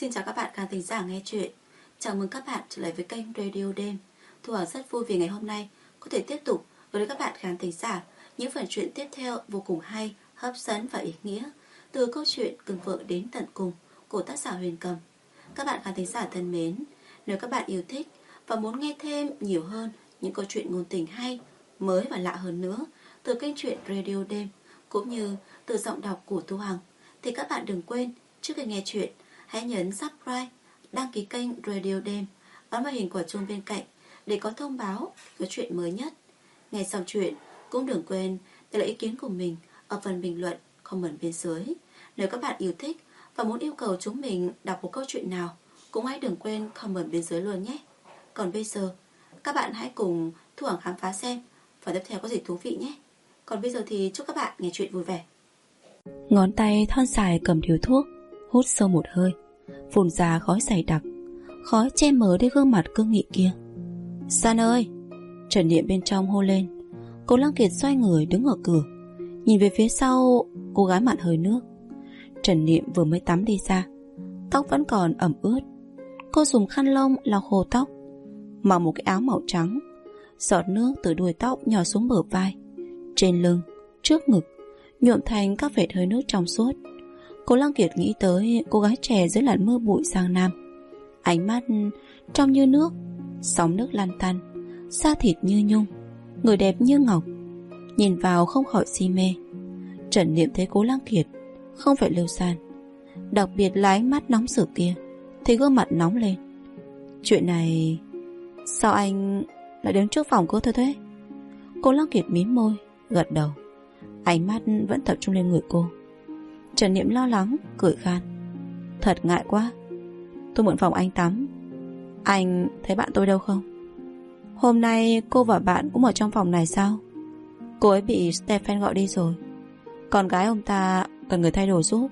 Xin chào các bạn khán thính giả nghe chuyện. Chào mừng các bạn trở lại với kênh Radio Đêm. Thu Hoàng rất vui vì ngày hôm nay có thể tiếp tục với các bạn khán thính giả những phần truyện tiếp theo vô cùng hay, hấp dẫn và ý nghĩa từ câu chuyện Cưng Vợ Đến Tận Cùng của tác giả Huyền Cầm. Các bạn khán thính giả thân mến, nếu các bạn yêu thích và muốn nghe thêm nhiều hơn những câu chuyện ngôn tình hay, mới và lạ hơn nữa từ kênh truyện Radio Đêm cũng như từ giọng đọc của Thu Hằng, thì các bạn đừng quên trước khi nghe chuyện hãy nhấn subscribe, đăng ký kênh Radio Đêm, ấn vào hình quả chuông bên cạnh để có thông báo có chuyện mới nhất. Nghe xong chuyện cũng đừng quên để lại ý kiến của mình ở phần bình luận comment bên dưới. Nếu các bạn yêu thích và muốn yêu cầu chúng mình đọc một câu chuyện nào cũng hãy đừng quên comment bên dưới luôn nhé. Còn bây giờ các bạn hãy cùng Thu Hằng khám phá xem phần tiếp theo có gì thú vị nhé. Còn bây giờ thì chúc các bạn nghe chuyện vui vẻ. Ngón tay thon dài cầm điếu thuốc, hút sâu một hơi, phun ra khói dày đặc, khói che mờ đi gương mặt cương nghị kia. San ơi! Trần Niệm bên trong hô lên. Cố Lăng Kiệt xoay người đứng ở cửa, nhìn về phía sau cô gái mặn hơi nước. Trần Niệm vừa mới tắm đi ra, tóc vẫn còn ẩm ướt. Cô dùng khăn lông lau khô tóc, mặc một cái áo màu trắng. Giọt nước từ đuôi tóc nhỏ xuống bờ vai, trên lưng, trước ngực, nhuộm thành các vệt hơi nước trong suốt. Cố Lăng Kiệt nghĩ tới cô gái trẻ dưới làn mưa bụi Giang Nam, ánh mắt trong như nước, sóng nước lăn tăn, da thịt như nhung, người đẹp như ngọc, nhìn vào không khỏi si mê. Trần Niệm thấy Cố Lăng Kiệt không phải Lưu San, đặc biệt là ánh mắt nóng rực kia, thì gương mặt nóng lên. Chuyện này sao anh lại đứng trước phòng cô thôi thế? Cố Lăng Kiệt mím môi, gật đầu, ánh mắt vẫn tập trung lên người cô. Trần Niệm lo lắng, cười khan. Thật ngại quá, tôi mượn phòng anh tắm. Anh thấy bạn tôi đâu không? Hôm nay cô và bạn cũng ở trong phòng này sao? Cô ấy bị Stephen gọi đi rồi, con gái ông ta cần người thay đồ giúp.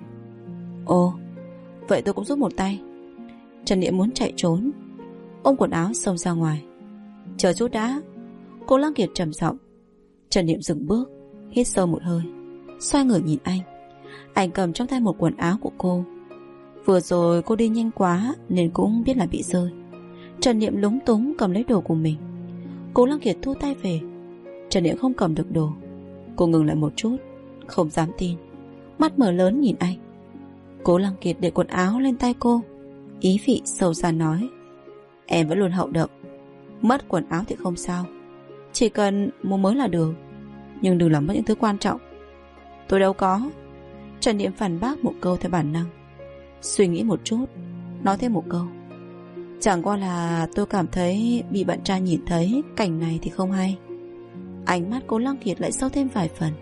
Ồ, vậy tôi cũng giúp một tay. Trần Niệm muốn chạy trốn, ôm quần áo xông ra ngoài. Chờ chút đã. Cố Lăng Kiệt trầm giọng. Trần Niệm dừng bước, hít sâu một hơi, xoay người nhìn anh. Anh cầm trong tay một quần áo của cô. Vừa rồi cô đi nhanh quá nên cũng biết là bị rơi. Trần Niệm lúng túng cầm lấy đồ của mình. Cố Lăng Kiệt thu tay về. Trần Niệm không cầm được đồ. Cô ngừng lại một chút, không dám tin, mắt mở lớn nhìn anh. Cố Lăng Kiệt để quần áo lên tay cô, ý vị sâu xa nói: Em vẫn luôn hậu đậu. Mất quần áo thì không sao, chỉ cần mua mới là được, nhưng đừng làm mất những thứ quan trọng. Tôi đâu có. Trần Niệm phản bác một câu theo bản năng. Suy nghĩ một chút, nói thêm một câu: Chẳng qua là tôi cảm thấy bị bạn trai nhìn thấy cảnh này thì không hay. Ánh mắt Cố Lăng Kiệt lại sâu thêm vài phần.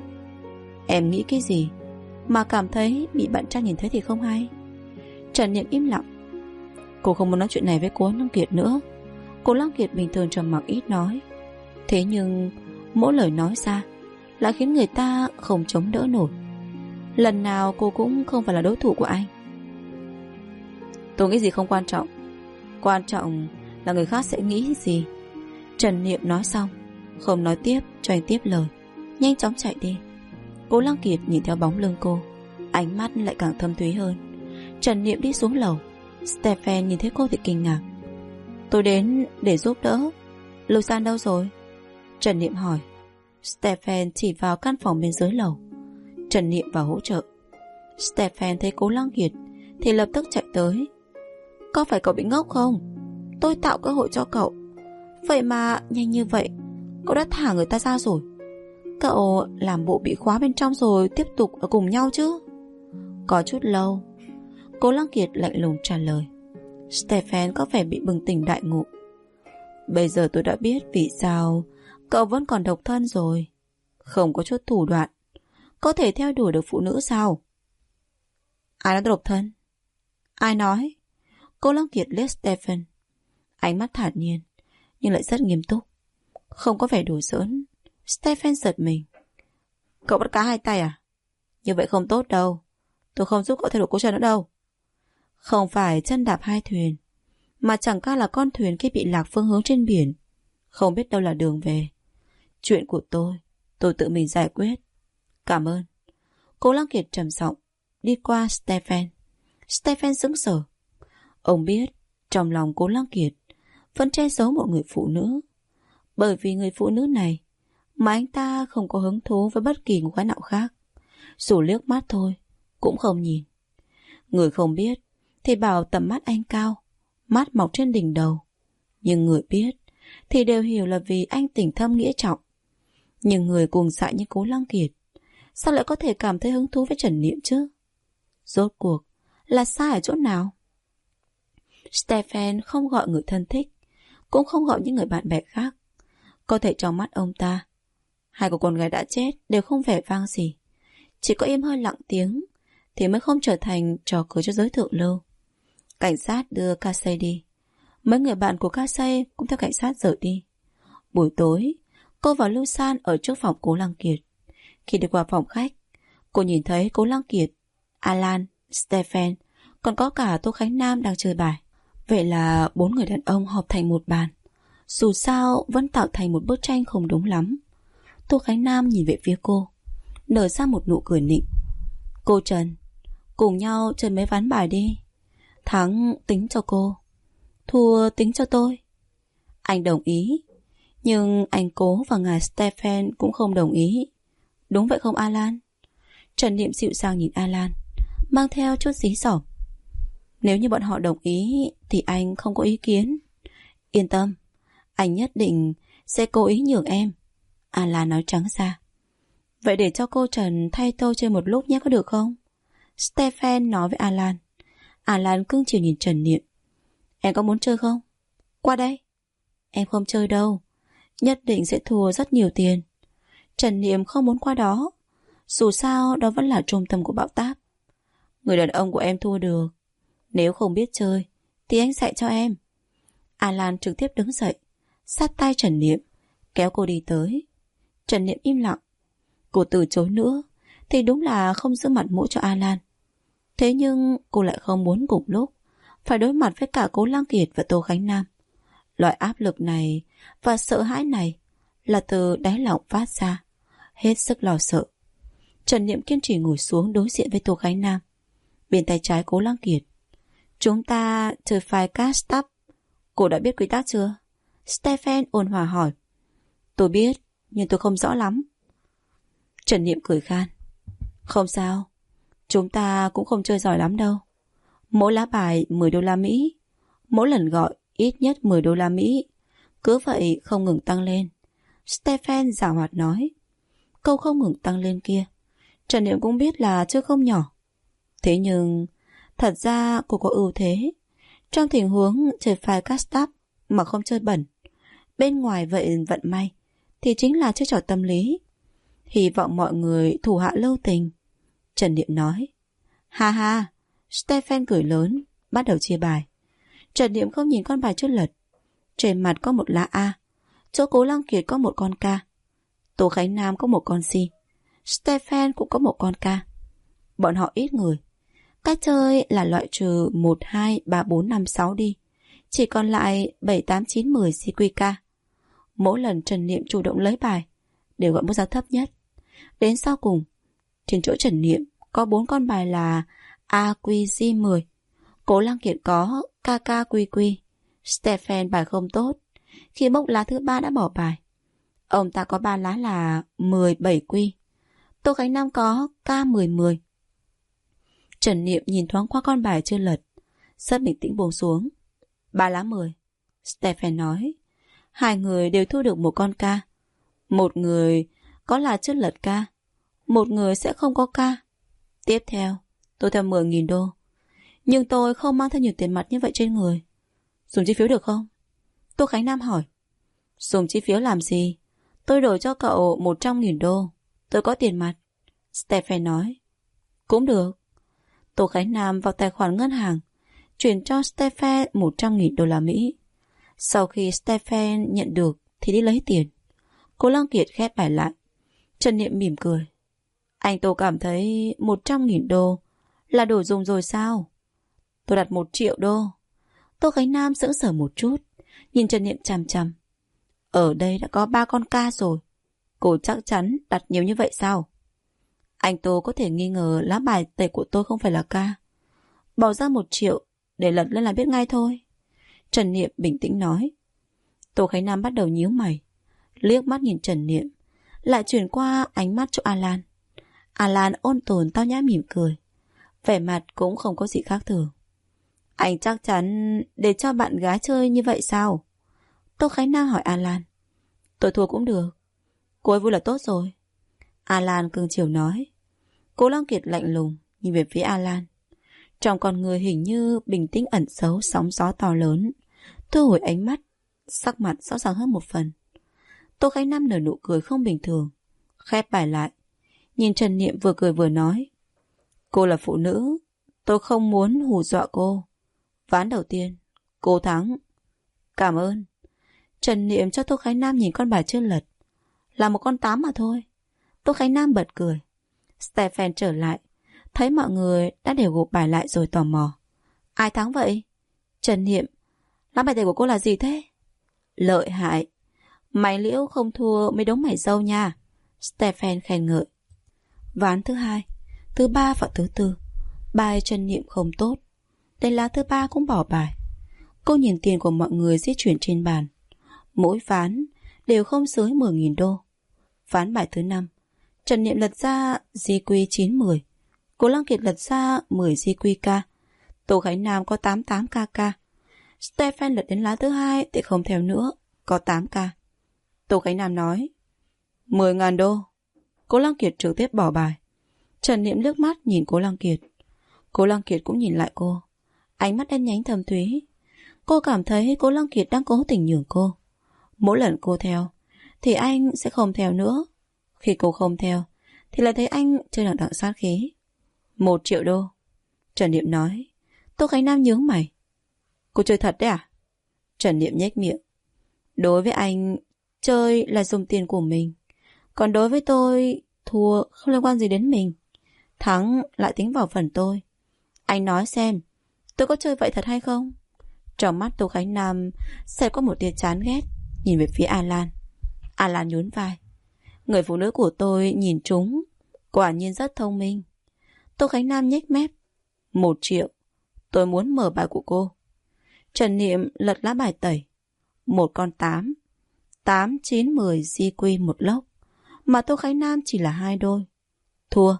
Em nghĩ cái gì mà cảm thấy bị bạn trai nhìn thấy thì không hay? Trần Niệm im lặng. Cô không muốn nói chuyện này với Cố Lăng Kiệt nữa. Cố Lăng Kiệt bình thường trầm mặc ít nói, thế nhưng mỗi lời nói ra lại khiến người ta không chống đỡ nổi. Lần nào cô cũng không phải là đối thủ của anh. Tôi nghĩ gì không quan trọng, quan trọng là người khác sẽ nghĩ gì. Trần Niệm nói xong, không nói tiếp cho anh tiếp lời, nhanh chóng chạy đi. Cố Lăng Kiệt nhìn theo bóng lưng cô, ánh mắt lại càng thâm thúy hơn. Trần Niệm đi xuống lầu. Stephen nhìn thấy cô thì kinh ngạc. Tôi đến để giúp đỡ. Lưu San đâu rồi? Trần Niệm hỏi. Stephen chỉ vào căn phòng bên dưới lầu. Trần Niệm vào hỗ trợ. Stephen thấy Cố Lăng Kiệt thì lập tức chạy tới. Có phải cậu bị ngốc không? Tôi tạo cơ hội cho cậu, vậy mà nhanh như vậy cậu đã thả người ta ra rồi. Cậu làm bộ bị khóa bên trong rồi tiếp tục ở cùng nhau chứ? Có chút lâu. Cố Lăng Kiệt lạnh lùng trả lời. Stephen có vẻ bị bừng tỉnh đại ngộ. Bây giờ tôi đã biết vì sao cậu vẫn còn độc thân rồi. Không có chút thủ đoạn có thể theo đuổi được phụ nữ sao? Ai nói tôi độc thân? Ai nói? Cố Lăng Kiệt liếc Stephen, ánh mắt thản nhiên nhưng lại rất nghiêm túc, không có vẻ đùa giỡn. Stephen giật mình. Cậu bắt cá hai tay à? Như vậy không tốt đâu. Tôi không giúp cậu thay đổi cố chân nữa đâu. Không phải chân đạp hai thuyền, mà chẳng qua là con thuyền kia bị lạc phương hướng trên biển, không biết đâu là đường về. Chuyện của tôi tự mình giải quyết. Cảm ơn. Cố Lăng Kiệt trầm giọng đi qua Stephen. Stephen sững sờ. Ông biết trong lòng Cố Lăng Kiệt vẫn che giấu một người phụ nữ. Bởi vì người phụ nữ này mà anh ta không có hứng thú với bất kỳ một gái nào khác. Dù liếc mắt thôi cũng không nhìn. Người không biết thì bảo tầm mắt anh cao, mắt mọc trên đỉnh đầu. Nhưng người biết thì đều hiểu là vì anh tình thâm nghĩa trọng. Nhưng người cuồng dại như Cố Lăng Kiệt sao lại có thể cảm thấy hứng thú với Trần Niệm chứ? Rốt cuộc là sai ở chỗ nào? Stephen không gọi người thân thích, cũng không gọi những người bạn bè khác. Có thể trong mắt ông ta, hai của con gái đã chết đều không vẻ vang gì. Chỉ có im hơi lặng tiếng thì mới không trở thành trò cười cho giới thượng lưu. Cảnh sát đưa Casey đi. Mấy người bạn của Casey cũng theo cảnh sát rời đi. Buổi tối, cô và Lưu San ở trước phòng Cố Lăng Kiệt. Khi đi qua phòng khách, cô nhìn thấy Cố Lăng Kiệt, Alan, Stephen, còn có cả Tô Khánh Nam đang chơi bài. Vậy là 4 người đàn ông họp thành một bàn. Dù sao vẫn tạo thành một bức tranh không đúng lắm. Tô Khánh Nam nhìn về phía cô, nở ra một nụ cười nịnh. Cô Trần, cùng nhau chơi mấy ván bài đi. Thắng tính cho cô, thua tính cho tôi. Anh đồng ý, nhưng anh Cố và ngài Stephen cũng không đồng ý. Đúng vậy không Alan? Trần Niệm dịu dàng nhìn Alan, mang theo chút dí dỏm. Nếu như bọn họ đồng ý thì anh không có ý kiến. Yên tâm, anh nhất định sẽ cố ý nhường em. Alan nói trắng ra. Vậy để cho cô Trần thay tôi chơi một lúc nhé, có được không? Stephen nói với Alan. Alan cưng chiều nhìn Trần Niệm. Em có muốn chơi không? Qua đây. Em không chơi đâu, nhất định sẽ thua rất nhiều tiền. Trần Niệm không muốn qua đó. Dù sao đó vẫn là trung tâm của bão táp. Người đàn ông của em thua được. Nếu không biết chơi thì anh dạy cho em. Alan trực tiếp đứng dậy, sát tay Trần Niệm, kéo cô đi tới. Trần Niệm im lặng. Cô từ chối nữa thì đúng là không giữ mặt mũi cho Alan. Thế nhưng cô lại không muốn cùng lúc phải đối mặt với cả Cố Lăng Kiệt và Tô Khánh Nam. Loại áp lực này và sợ hãi này là từ đáy lòng phát ra, hết sức lo sợ. Trần Niệm kiên trì ngồi xuống đối diện với Tô Khánh Nam. Bên tay trái Cố Lăng Kiệt. Chúng ta chơi file cash stop. Cô đã biết quy tắc chưa? Stephen ôn hòa hỏi. Tôi biết, nhưng tôi không rõ lắm. Trần Niệm cười khan. Không sao, chúng ta cũng không chơi giỏi lắm đâu. Mỗi lá bài 10 đô la Mỹ, mỗi lần gọi ít nhất 10 đô la Mỹ. Cứ vậy không ngừng tăng lên. Stephen giảo hoạt nói. Câu không ngừng tăng lên kia Trần Niệm cũng biết là chưa không nhỏ. Thế nhưng thật ra cô có ưu thế. Trong tình huống chơi file cash stop mà không chơi bẩn, bên ngoài vậy vận may thì chính là chơi trò tâm lý. Hy vọng mọi người thủ hạ lưu tình. Trần Niệm nói. Ha ha. Stephen cười lớn, bắt đầu chia bài. Trần Niệm không nhìn con bài trước lật. Trên mặt có một lá A, chỗ Cố Lăng Kiệt có một con K, Tô Khánh Nam có một con C, Stephen cũng có một con K. Bọn họ ít người. Cách chơi là loại trừ 1, 2, 3, 4, 5, 6 đi. Chỉ còn lại 7, 8, 9, 10 CQK. Mỗi lần Trần Niệm chủ động lấy bài đều gọi mức giá thấp nhất. Đến sau cùng, trên chỗ Trần Niệm có 4 con bài là AQG10. Cố Lăng Kiệt có KKQQ. Stephen bài không tốt. Khi bốc lá thứ 3 đã bỏ bài. Ông ta có 3 lá là 17Q. Tô Khánh Nam có K1010. Trần Niệm nhìn thoáng qua con bài chưa lật, rất bình tĩnh buông xuống. 3 lá 10. Stephen nói. Hai người đều thu được một con K. Một người có là chưa lật K, một người sẽ không có K. Tiếp theo, tôi theo 10.000 đô. Nhưng tôi không mang theo nhiều tiền mặt như vậy trên người. Dùng chi phiếu được không? Tô Khánh Nam hỏi. Dùng chi phiếu làm gì? Tôi đổi cho cậu 100.000 đô. Tôi có tiền mặt. Stephen nói. Cũng được. Tô Khánh Nam vào tài khoản ngân hàng, chuyển cho Stephen 100.000 đô la Mỹ. Sau khi Stephen nhận được thì đi lấy tiền. Cố Lăng Kiệt khép bài lại. Trần Niệm mỉm cười. Anh Tô cảm thấy 100.000 đô là đủ dùng rồi sao? Tôi đặt 1 triệu đô. Tô Khánh Nam sững sờ một chút, nhìn Trần Niệm chằm chằm. Ở đây đã có 3 con K rồi. Cô chắc chắn đặt nhiều như vậy sao? Anh Tô có thể nghi ngờ lá bài tẩy của tôi không phải là K. Bỏ ra 1 triệu để lật lên là biết ngay thôi. Trần Niệm bình tĩnh nói. Tô Khánh Nam bắt đầu nhíu mày, liếc mắt nhìn Trần Niệm, lại chuyển qua ánh mắt cho Alan. Alan ôn tồn tao nhã mỉm cười, vẻ mặt cũng không có gì khác thường. Anh chắc chắn để cho bạn gái chơi như vậy sao? Tô Khánh Nam hỏi Alan. Tôi thua cũng được, cô ấy vui là tốt rồi. Alan cưng chiều nói. Cố Lăng Kiệt lạnh lùng nhìn về phía Alan, trong con người hình như bình tĩnh ẩn giấu sóng gió to lớn. Thu hồi ánh mắt, sắc mặt rõ ràng hơn một phần. Tô Khánh Nam nở nụ cười không bình thường, khép bài lại, nhìn Trần Niệm vừa cười vừa nói. Cô là phụ nữ, tôi không muốn hù dọa cô. Ván đầu tiên, cô thắng. Cảm ơn. Trần Niệm cho Tô Khánh Nam nhìn con bài chưa lật, là một con 8 mà thôi. Tô Khánh Nam bật cười. Stephen trở lại, thấy mọi người đã đều gộp bài lại rồi tò mò. Ai thắng vậy? Trần Niệm. Lá bài tẩy của cô là gì thế? Lợi hại. Mày Liễu không thua mấy đống mày dâu nha. Stephen khen ngợi. Ván thứ 2, thứ 3 và thứ 4, bài Trần Niệm không tốt. Đến lá thứ 3 cũng bỏ bài. Cô nhìn tiền của mọi người di chuyển trên bàn, mỗi ván đều không dưới 10.000 đô. Ván bài thứ 5, Trần Niệm lật ra GQ 910, Cố Lăng Kiệt lật ra 10 GQK, Tô Khánh Nam có 88KK. Stephen lật đến lá thứ 2 thì không theo nữa, có 8K. Tô Khánh Nam nói 10.000 đô. Cố Lăng Kiệt trực tiếp bỏ bài. Trần Niệm liếc mắt nhìn Cố Lăng Kiệt. Cố Lăng Kiệt cũng nhìn lại cô, ánh mắt đen nhánh thâm thúy. Cô cảm thấy Cố Lăng Kiệt đang cố tình nhường cô. Mỗi lần cô theo thì anh sẽ không theo nữa. Khi cô không theo thì lại thấy anh chơi đằng đằng sát khí. 1 triệu đô. Trần Niệm nói. Tô Khánh Nam nhướng mày. Cô chơi thật đấy à? Trần Niệm nhếch miệng. Đối với anh, chơi là dùng tiền của mình, còn đối với tôi, thua không liên quan gì đến mình, thắng lại tính vào phần tôi. Anh nói xem, tôi có chơi vậy thật hay không? Trong mắt Tô Khánh Nam sẽ có một tia chán ghét, nhìn về phía Alan. Alan nhún vai. Người phụ nữ của tôi nhìn trúng, quả nhiên rất thông minh. Tô Khánh Nam nhếch mép. 1 triệu. Tôi muốn mở bài của cô. Trần Niệm lật lá bài tẩy. Một con 8. 8, 9, 10 GQ một lốc, mà Tô Khánh Nam chỉ là 2 đôi. Thua.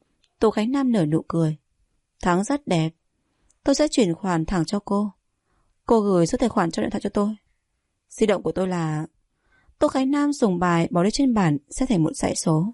Tô Khánh Nam nở nụ cười. Thắng rất đẹp. Tôi sẽ chuyển khoản thẳng cho cô. Cô gửi số tài khoản cho điện thoại cho tôi. Di động của tôi là... Tô Khánh Nam dùng bài bỏ lên trên bàn sẽ thành một dãy số.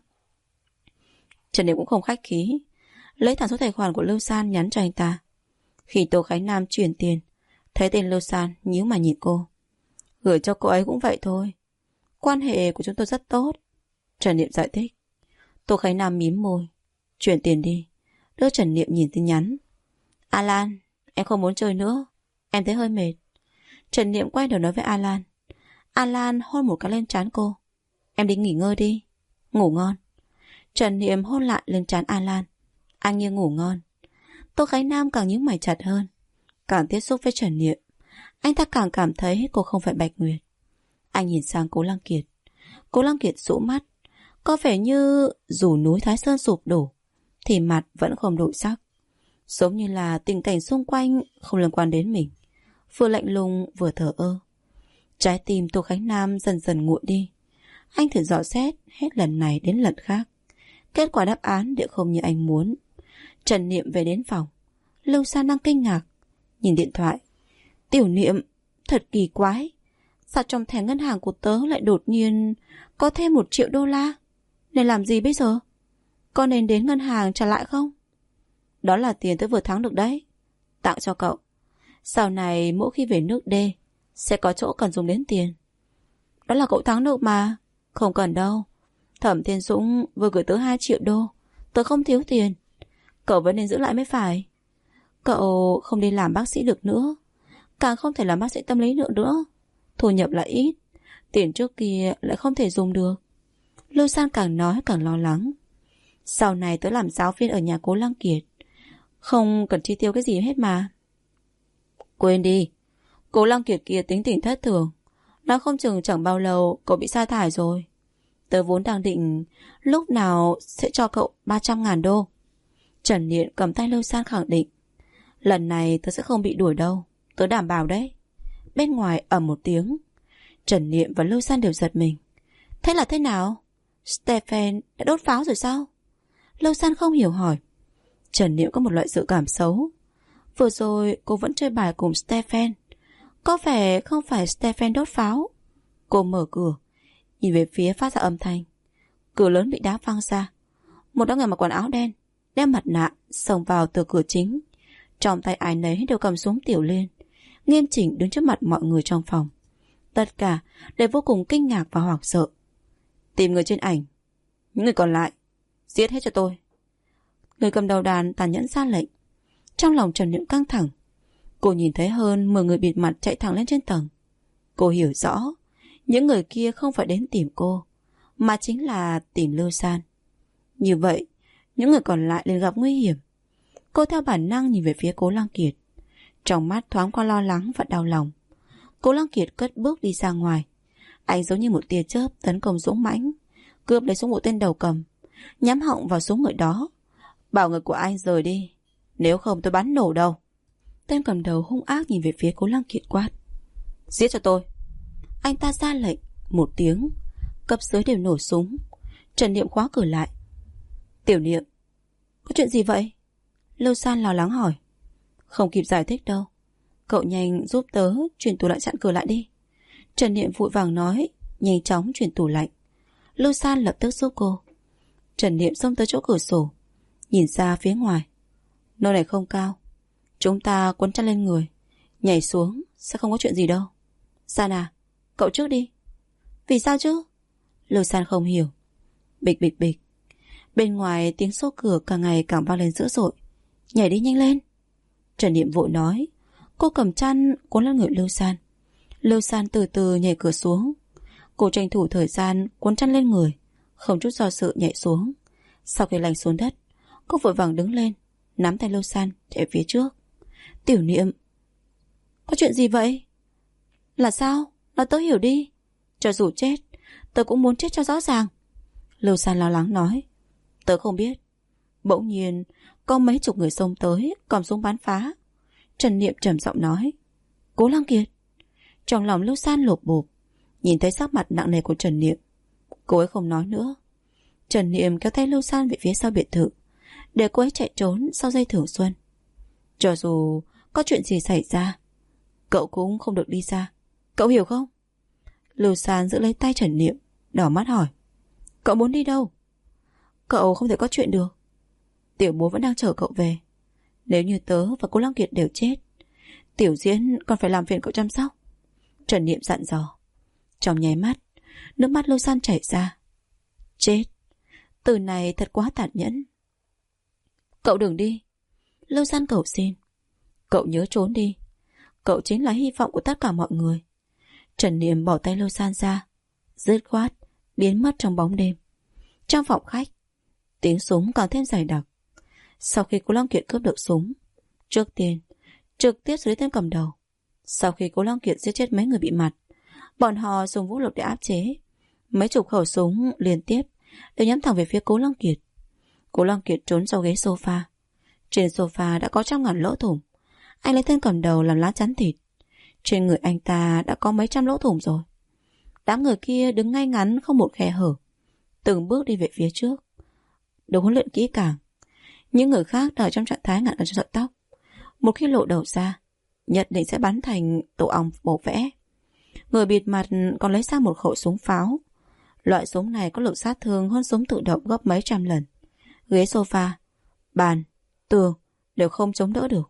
Trần Niệm cũng không khách khí, lấy thẳng số tài khoản của Lưu San nhắn cho anh ta. Khi Tô Khánh Nam chuyển tiền, thấy tên Lưu San nhíu mà nhìn cô. Gửi cho cô ấy cũng vậy thôi, quan hệ của chúng tôi rất tốt. Trần Niệm giải thích. Tô Khánh Nam mím môi. Chuyển tiền đi. Đưa Trần Niệm nhìn tin nhắn. Alan, em không muốn chơi nữa, em thấy hơi mệt. Trần Niệm quay đầu nói với Alan. Alan hôn một cái lên trán cô. Em đi nghỉ ngơi đi. Ngủ ngon. Trần Niệm hôn lại lên trán Alan. Anh như ngủ ngon. Tô Khánh Nam càng nhíu mày chặt hơn. Càng tiếp xúc với Trần Niệm, anh ta càng cảm thấy cô không phải Bạch Nguyệt. Anh nhìn sang Cố Lăng Kiệt. Cố Lăng Kiệt rũ mắt, có vẻ như dù núi Thái Sơn sụp đổ thì mặt vẫn không đổi sắc, giống như là tình cảnh xung quanh không liên quan đến mình, vừa lạnh lùng vừa thờ ơ. Trái tim Tô Khánh Nam dần dần nguội đi. Anh thử dò xét hết lần này đến lần khác, kết quả đáp án đều không như anh muốn. Trần Niệm về đến phòng. Lưu San đang kinh ngạc nhìn điện thoại. Tiểu Niệm, thật kỳ quái, sao trong thẻ ngân hàng của tớ lại đột nhiên có thêm 1 triệu đô la? Nên làm gì bây giờ? Có nên đến ngân hàng trả lại không? Đó là tiền tớ vừa thắng được đấy, tặng cho cậu. Sau này mỗi khi về nước D sẽ có chỗ cần dùng đến tiền. Đó là cậu thắng được mà. Không cần đâu. Thẩm Thiên Dũng vừa gửi tớ 2 triệu đô, tớ không thiếu tiền. Cậu vẫn nên giữ lại mới phải. Cậu không đi làm bác sĩ được nữa, càng không thể làm bác sĩ tâm lý nữa. Thu nhập là ít, tiền trước kia lại không thể dùng được. Lưu San càng nói càng lo lắng. Sau này tớ làm giáo viên ở nhà Cố Lăng Kiệt, không cần chi tiêu cái gì hết mà. Quên đi, Cố Lăng Kiệt kia tính tình thất thường, nó không chừng chẳng bao lâu cậu bị sa thải rồi. Tớ vốn đang định lúc nào sẽ cho cậu 300.000 đô. Trần Niệm cầm tay Lưu San khẳng định. Lần này tớ sẽ không bị đuổi đâu, tớ đảm bảo đấy. Bên ngoài ầm một tiếng, Trần Niệm và Lưu San đều giật mình. Thế là thế nào? Stephen đã đốt pháo rồi sao? Lưu San không hiểu hỏi. Trần Niệm có một loại dự cảm xấu. Vừa rồi cô vẫn chơi bài cùng Stephen. Có vẻ không phải Stephen đốt pháo. Cô mở cửa, nhìn về phía phát ra âm thanh. Cửa lớn bị đá văng ra. Một đám người mặc quần áo đen, đeo mặt nạ, xông vào từ cửa chính. Trong tay ai nấy đều cầm súng tiểu liên, nghiêm chỉnh đứng trước mặt mọi người trong phòng. Tất cả đều vô cùng kinh ngạc và hoảng sợ. Tìm người trên ảnh, những người còn lại giết hết cho tôi. Người cầm đầu đàn tàn nhẫn ra lệnh. Trong lòng Trần Niệm căng thẳng. Cô nhìn thấy hơn 10 người bịt mặt chạy thẳng lên trên tầng. Cô hiểu rõ những người kia không phải đến tìm cô, mà chính là tìm Lưu San. Như vậy những người còn lại liền gặp nguy hiểm. Cô theo bản năng nhìn về phía Cố Lăng Kiệt, trong mắt thoáng qua lo lắng và đau lòng. Cố Lăng Kiệt cất bước đi ra ngoài. Anh giống như một tia chớp tấn công dũng mãnh, cướp lấy súng của tên đầu cầm, nhắm họng vào súng người đó. Bảo người của anh rời đi, nếu không tôi bắn nổ đầu. Tên cầm đầu hung ác nhìn về phía Cố Lăng Kiệt quát. Giết cho tôi. Anh ta ra lệnh. Một tiếng, cấp dưới đều nổ súng. Trần Niệm khóa cửa lại. Tiểu Niệm, có chuyện gì vậy? Lưu San lo lắng hỏi. Không kịp giải thích đâu, cậu nhanh giúp tớ chuyển tủ lạnh chặn cửa lại đi. Trần Niệm vội vàng nói, nhanh chóng chuyển tủ lạnh. Lưu San lập tức giúp cô. Trần Niệm xông tới chỗ cửa sổ, nhìn ra phía ngoài. Nơi này không cao, chúng ta quấn chăn lên người, nhảy xuống sẽ không có chuyện gì đâu. San à, cậu trước đi. Vì sao chứ? Lưu San không hiểu. Bịch bịch bịch. Bên ngoài tiếng xô cửa càng ngày càng vang lên dữ dội. Nhảy đi nhanh lên. Trần Niệm vội nói. Cô cầm chăn cuốn lên người Lưu San. Lưu San từ từ nhảy cửa xuống. Cô tranh thủ thời gian cuốn chăn lên người, không chút do dự nhảy xuống. Sau khi lăn xuống đất, cô vội vàng đứng lên, nắm tay Lưu San chạy phía trước. Tiểu Niệm, có chuyện gì vậy? Là sao? Nói tớ hiểu đi. Cho dù chết, tớ cũng muốn chết cho rõ ràng. Lưu San lo lắng nói. Tớ không biết. Bỗng nhiên có mấy chục người xông tới, cầm súng bắn phá. Trần Niệm trầm giọng nói. Cố Lăng Kiệt. Trong lòng Lưu San lột bột. Nhìn thấy sắc mặt nặng nề của Trần Niệm, cô ấy không nói nữa. Trần Niệm kéo tay Lưu San về phía sau biệt thự, để cô ấy chạy trốn sau dây thưởng xuân. Cho dù có chuyện gì xảy ra, cậu cũng không được đi xa. Cậu hiểu không? Lưu San giữ lấy tay Trần Niệm, đỏ mắt hỏi. Cậu muốn đi đâu? Cậu không thể có chuyện được. Tiểu bố vẫn đang chờ cậu về. Nếu như tớ và cô Lăng Kiệt đều chết, Tiểu Diễn còn phải làm phiền cậu chăm sóc. Trần Niệm dặn dò. Trong nháy mắt, nước mắt Lưu San chảy ra. Chết. Từ này thật quá tàn nhẫn. Cậu đừng đi. Lưu San cầu xin. Cậu nhớ trốn đi. Cậu chính là hy vọng của tất cả mọi người. Trần Niệm bỏ tay Lưu San ra, dứt khoát biến mất trong bóng đêm. Trong phòng khách, tiếng súng càng thêm dày đặc. Sau khi Cố Lăng Kiệt cướp được súng, trước tiên trực tiếp xử lý tên cầm đầu. Sau khi Cố Lăng Kiệt giết chết mấy người bị mặt, bọn họ dùng vũ lực để áp chế. Mấy chục khẩu súng liên tiếp đều nhắm thẳng về phía Cố Lăng Kiệt. Cố Lăng Kiệt trốn sau ghế sofa. Trên sofa đã có trăm ngàn lỗ thủng. Anh lấy tên cầm đầu làm lá chắn thịt. Trên người anh ta đã có mấy trăm lỗ thủng rồi. Đám người kia đứng ngay ngắn không một khe hở, từng bước đi về phía trước, được huấn luyện kỹ càng. Những người khác đang ở trong trạng thái ngạn ở trong sợi tóc. Một khi lộ đầu ra, nhất định sẽ bắn thành tổ ong bổ vẽ. Người bịt mặt còn lấy ra một khẩu súng pháo. Loại súng này có lực sát thương hơn súng tự động gấp mấy trăm lần. Ghế sofa, bàn, tường đều không chống đỡ được.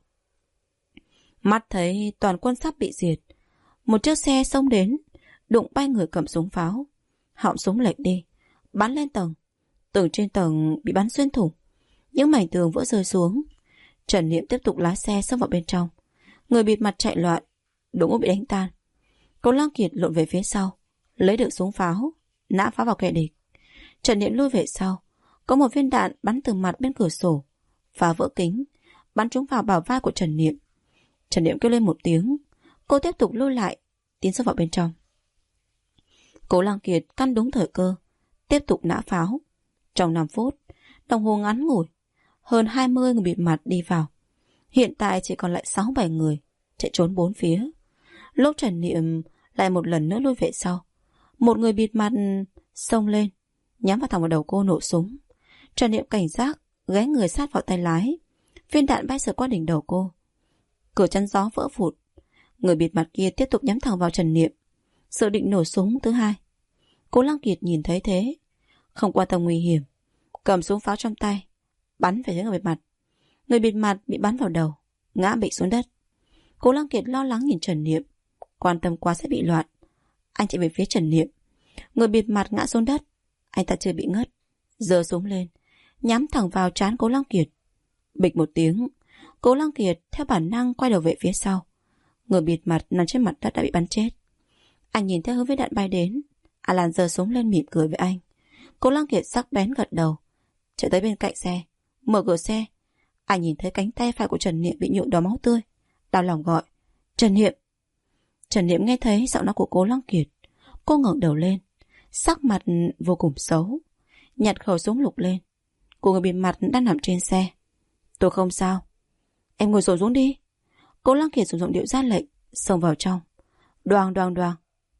Mắt thấy toàn quân sắp bị diệt, một chiếc xe xông đến, đụng bay người cầm súng pháo. Họng súng lệch đi, bắn lên tầng. Tường trên tầng bị bắn xuyên thủng, những mảnh tường vỡ rơi xuống. Trần Niệm tiếp tục lái xe xông vào bên trong. Người bịt mặt chạy loạn, đúng cũng bị đánh tan. Cố Lăng Kiệt lộn về phía sau, lấy được súng pháo, nã pháo vào kẻ địch. Trần Niệm lui về sau, có một viên đạn bắn từ mặt bên cửa sổ, phá vỡ kính, bắn trúng vào bả vai của Trần Niệm. Trần Niệm kêu lên một tiếng, cô tiếp tục lui lại, tiến sâu vào bên trong. Cố Lăng Kiệt căn đúng thời cơ, tiếp tục nã pháo. Trong 5 phút, đồng hồ ngắn ngủi, hơn 20 người bịt mặt đi vào. Hiện tại chỉ còn lại 6-7 người chạy trốn bốn phía. Lúc Trần Niệm lại một lần nữa lui về sau, một người bịt mặt xông lên, nhắm vào thẳng vào đầu cô nổ súng. Trần Niệm cảnh giác ghé người sát vào tay lái, viên đạn bay sượt qua đỉnh đầu cô. Cửa chắn gió vỡ vụn. Người bịt mặt kia tiếp tục nhắm thẳng vào Trần Niệm, dự định nổ súng thứ hai. Cố Lăng Kiệt nhìn thấy thế, không quan tâm nguy hiểm, cầm súng pháo trong tay bắn về phía người bịt mặt. Người bịt mặt bị bắn vào đầu, ngã bịch xuống đất. Cố Lăng Kiệt lo lắng nhìn Trần Niệm, quan tâm quá sẽ bị loạn. Anh chạy về phía Trần Niệm. Người bịt mặt ngã xuống đất, anh ta chưa bị ngất, giơ súng lên nhắm thẳng vào trán Cố Lăng Kiệt. Bịch một tiếng, Cố Lăng Kiệt theo bản năng quay đầu về phía sau. Người bịt mặt nằm trên mặt đất đã bị bắn chết. Anh nhìn theo hướng viên đạn bay đến. Alan giơ súng lên mỉm cười với anh. Cố Lăng Kiệt sắc bén gật đầu, chạy tới bên cạnh xe, mở cửa xe. Anh nhìn thấy cánh tay phải của Trần Niệm bị nhuộm đỏ máu tươi, đau lòng gọi Trần Niệm. Trần Niệm nghe thấy giọng nói của Cố Lăng Kiệt. Cô ngẩng đầu lên, sắc mặt vô cùng xấu, nhặt khẩu súng lục lên. Cô người bịt mặt đang nằm trên xe. Tôi không sao. Em ngồi xổm xuống đi. Cố Lăng Kiệt dùng giọng điệu ra lệnh, xông vào trong. Đoàng đoàng đoàng.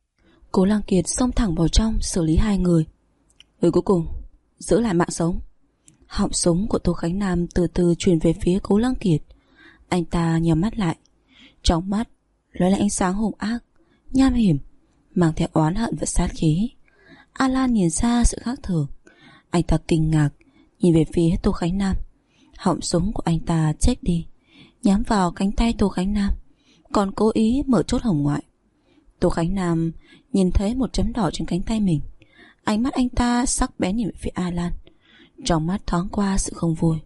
Cố Lăng Kiệt xông thẳng vào trong xử lý hai người. Người cuối cùng giữ lại mạng sống. Họng súng của Tô Khánh Nam từ từ chuyển về phía Cố Lăng Kiệt. Anh ta nhắm mắt lại, trong mắt lóe lên ánh sáng hung ác, nham hiểm, mang theo oán hận và sát khí. Alan nhìn ra sự khác thường. Anh ta kinh ngạc nhìn về phía Tô Khánh Nam. Họng súng của anh ta chếch đi, nhắm vào cánh tay Tô Khánh Nam, còn cố ý mở chốt hồng ngoại. Tô Khánh Nam nhìn thấy một chấm đỏ trên cánh tay mình. Ánh mắt anh ta sắc bén nhìn về phía Alan, trong mắt thoáng qua sự không vui.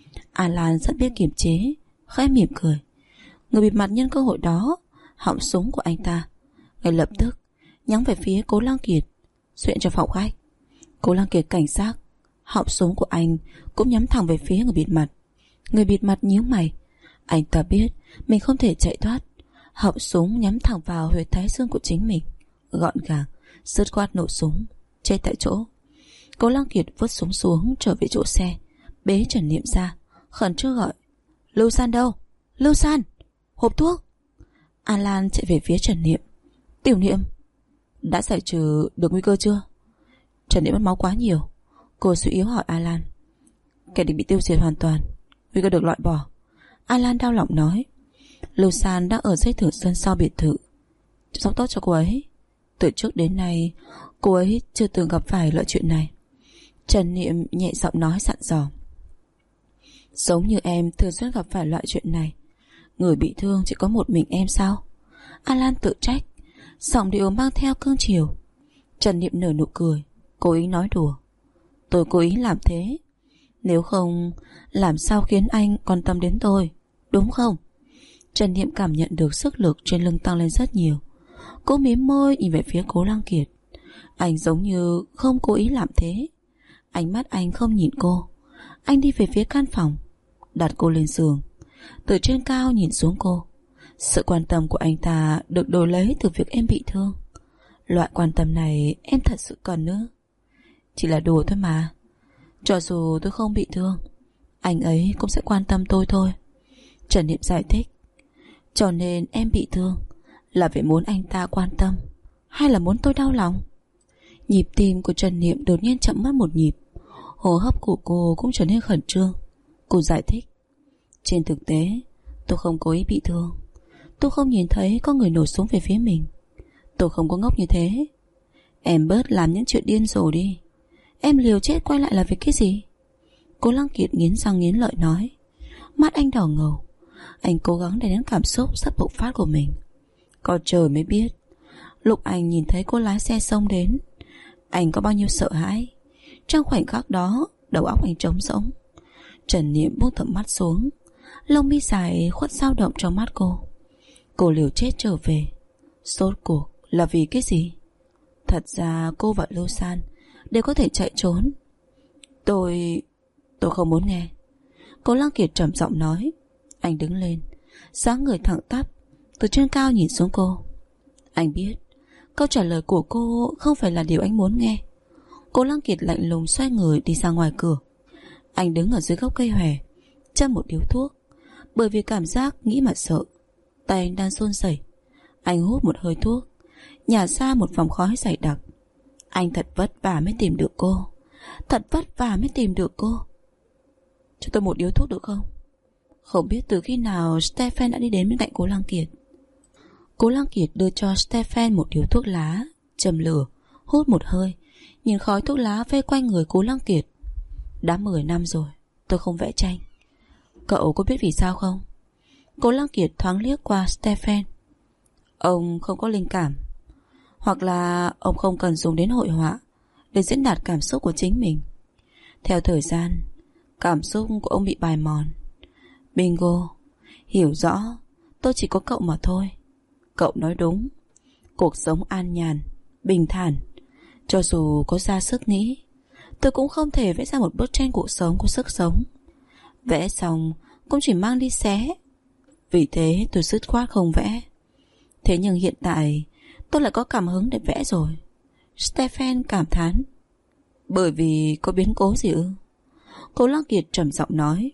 Alan rất biết kiềm chế, khẽ mỉm cười. Người bịt mặt nhân cơ hội đó, họng súng của anh ta ngay lập tức nhắm về phía Cố Lăng Kiệt, xuất hiện trong phòng khách. Cố Lăng Kiệt cảnh giác, họng súng của anh cũng nhắm thẳng về phía người bịt mặt. Người bịt mặt nhíu mày. Anh ta biết mình không thể chạy thoát. Họng súng nhắm thẳng vào huyệt thái dương của chính mình, gọn gàng, dứt khoát nổ súng, chết tại chỗ. Cố Lăng Kiệt vứt súng xuống, trở về chỗ xe, bế Trần Niệm ra, khẩn trương gọi Lưu San đâu? Lưu San, hộp thuốc. Alan chạy về phía Trần Niệm. Tiểu Niệm, đã giải trừ được nguy cơ chưa? Trần Niệm mất máu quá nhiều. Cô suy yếu hỏi Alan. Kẻ địch bị tiêu diệt hoàn toàn, nguy cơ được loại bỏ. Alan đau lòng nói. Lưu San đang ở dãy Thường Xuân sau biệt thự, chăm sóc tốt cho cô ấy. Từ trước đến nay cô ấy chưa từng gặp phải loại chuyện này. Trần Niệm nhẹ giọng nói dặn dò. Giống như em thường xuyên gặp phải loại chuyện này. Người bị thương chỉ có một mình em sao? Alan tự trách, giọng điệu mang theo cương chiều. Trần Niệm nở nụ cười, cố ý nói đùa. Tôi cố ý làm thế, nếu không làm sao khiến anh quan tâm đến tôi, đúng không? Trần Niệm cảm nhận được sức lực trên lưng tăng lên rất nhiều. Cô mím môi nhìn về phía Cố Lăng Kiệt. Anh giống như không cố ý làm thế. Ánh mắt anh không nhìn cô. Anh đi về phía căn phòng, đặt cô lên giường, từ trên cao nhìn xuống cô. Sự quan tâm của anh ta được đổi lấy từ việc em bị thương. Loại quan tâm này em thật sự cần nữa. Chỉ là đùa thôi mà. Cho dù tôi không bị thương, anh ấy cũng sẽ quan tâm tôi thôi. Trần Niệm giải thích. Cho nên em bị thương là vì muốn anh ta quan tâm, hay là muốn tôi đau lòng? Nhịp tim của Trần Niệm đột nhiên chậm mất một nhịp. Hô hấp của cô cũng trở nên khẩn trương. Cô giải thích. Trên thực tế tôi không cố ý bị thương. Tôi không nhìn thấy có người nổ súng về phía mình. Tôi không có ngốc như thế. Em bớt làm những chuyện điên rồ đi. Em liều chết quay lại là vì cái gì? Cố Lăng Kiệt nghiến răng nghiến lợi nói. Mắt anh đỏ ngầu. Anh cố gắng để nén cảm xúc sắp bộc phát của mình. Có trời mới biết, lúc anh nhìn thấy cô lái xe xông đến, anh có bao nhiêu sợ hãi. Trong khoảnh khắc đó, đầu óc anh trống rỗng. Trần Niệm buông tầm mắt xuống, lông mi dài khuất dao động trong mắt cô. Cô liều chết trở về. Rốt cuộc là vì cái gì? Thật ra cô và Lưu San đều có thể chạy trốn. Tôi không muốn nghe. Cố Lăng Kiệt trầm giọng nói. Anh đứng lên, dáng người thẳng tắp, từ trên cao nhìn xuống cô. Anh biết câu trả lời của cô không phải là điều anh muốn nghe. Cố Lăng Kiệt lạnh lùng xoay người đi ra ngoài cửa. Anh đứng ở dưới gốc cây hòe, châm một điếu thuốc, Bởi vì cảm giác nghĩ mà sợ, tay anh đang run rẩy. Anh hút một hơi thuốc, nhả ra một vòng khói dày đặc. Anh thật vất vả mới tìm được cô. Thật vất vả mới tìm được cô. Cho tôi một điếu thuốc được không? Không biết từ khi nào Stephen đã đi đến bên cạnh Cố Lăng Kiệt. Cố Lăng Kiệt đưa cho Stephen một điếu thuốc lá, châm lửa, hút một hơi, nhìn khói thuốc lá vây quanh người Cố Lăng Kiệt. Đã 10 năm rồi tôi không vẽ tranh. Cậu có biết vì sao không? Cố Lăng Kiệt thoáng liếc qua Stephen. Ông không có linh cảm, hoặc là ông không cần dùng đến hội họa để diễn đạt cảm xúc của chính mình. Theo thời gian, cảm xúc của ông bị bài mòn. Bingo, hiểu rõ, tôi chỉ có cậu mà thôi. Cậu nói đúng. Cuộc sống an nhàn, bình thản, cho dù có ra sức nghĩ, tôi cũng không thể vẽ ra một bức tranh cuộc sống có sức sống. Vẽ xong cũng chỉ mang đi xé. Vì thế tôi dứt khoát không vẽ. Thế nhưng hiện tại tôi lại có cảm hứng để vẽ rồi. Stephen cảm thán. Bởi vì có biến cố gì ư? Cố Lăng Kiệt trầm giọng nói.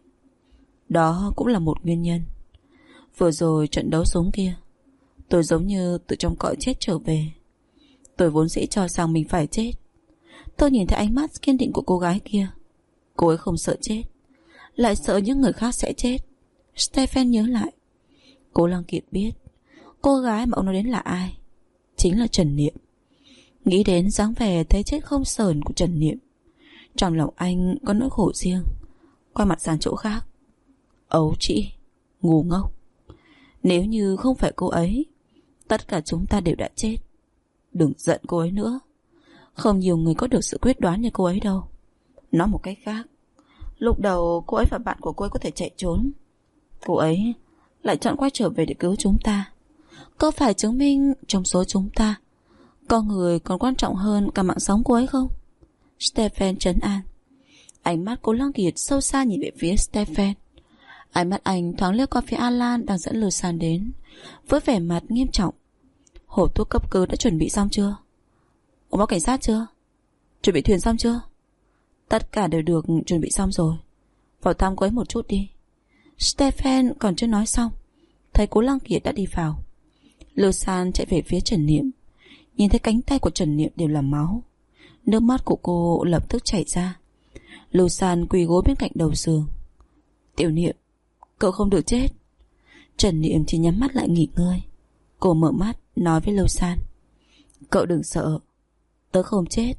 Đó cũng là một nguyên nhân. Vừa rồi trận đấu súng kia, tôi giống như từ trong cõi chết trở về. Tôi vốn dĩ cho rằng mình phải chết. Tôi nhìn thấy ánh mắt kiên định của cô gái kia. Cô ấy không sợ chết, lại sợ những người khác sẽ chết. Stephen nhớ lại. Cố Lăng Kiệt biết cô gái mà ông nói đến là ai. Chính là Trần Niệm. Nghĩ đến dáng vẻ thấy chết không sờn của Trần Niệm, trong lòng anh có nỗi khổ riêng. Quay mặt sang chỗ khác. Ấu trĩ, ngu ngốc. Nếu như không phải cô ấy, tất cả chúng ta đều đã chết. Đừng giận cô ấy nữa. Không nhiều người có được sự quyết đoán như cô ấy đâu. Nói một cách khác, lúc đầu cô ấy và bạn của cô ấy có thể chạy trốn, cô ấy lại chọn quay trở về để cứu chúng ta. Có phải chứng minh trong số chúng ta có người còn quan trọng hơn cả mạng sống cô ấy không? Stephen trấn an. Ánh mắt Cố Lăng Kiệt sâu xa nhìn về phía Stephen. Ánh mắt anh thoáng liếc qua phía Alan đang dẫn Lusan đến, với vẻ mặt nghiêm trọng. Hộp thuốc cấp cứu đã chuẩn bị xong chưa? Ông báo cảnh sát chưa? Chuẩn bị thuyền xong chưa? Tất cả đều được chuẩn bị xong rồi. Vào thăm cô ấy một chút đi. Stephen còn chưa nói xong, thấy Cố Lăng Kiệt đã đi vào. Lusan chạy về phía Trần Niệm. Nhìn thấy cánh tay của Trần Niệm đều là máu, nước mắt của cô lập tức chảy ra. Lusan quỳ gối bên cạnh đầu giường. Tiểu Niệm, cậu không được chết. Trần Niệm chỉ nhắm mắt lại nghỉ ngơi. Cô mở mắt nói với Lusan. Cậu đừng sợ, tớ không chết.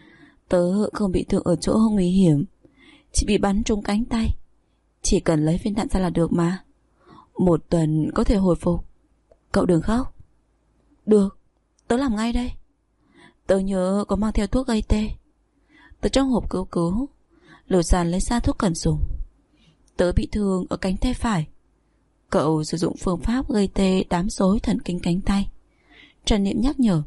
Tớ không bị thương ở chỗ nguy hiểm, chỉ bị bắn trúng cánh tay. Chỉ cần lấy viên đạn ra là được mà. 1 tuần có thể hồi phục. Cậu đừng khóc. Được, tớ làm ngay đây. Tớ nhớ có mang theo thuốc gây tê. Từ trong hộp cứu cứu, Lusan lấy ra thuốc cần dùng. Tớ bị thương ở cánh tay phải. Cậu sử dụng phương pháp gây tê đám rối thần kinh cánh tay. Trần Niệm nhắc nhở.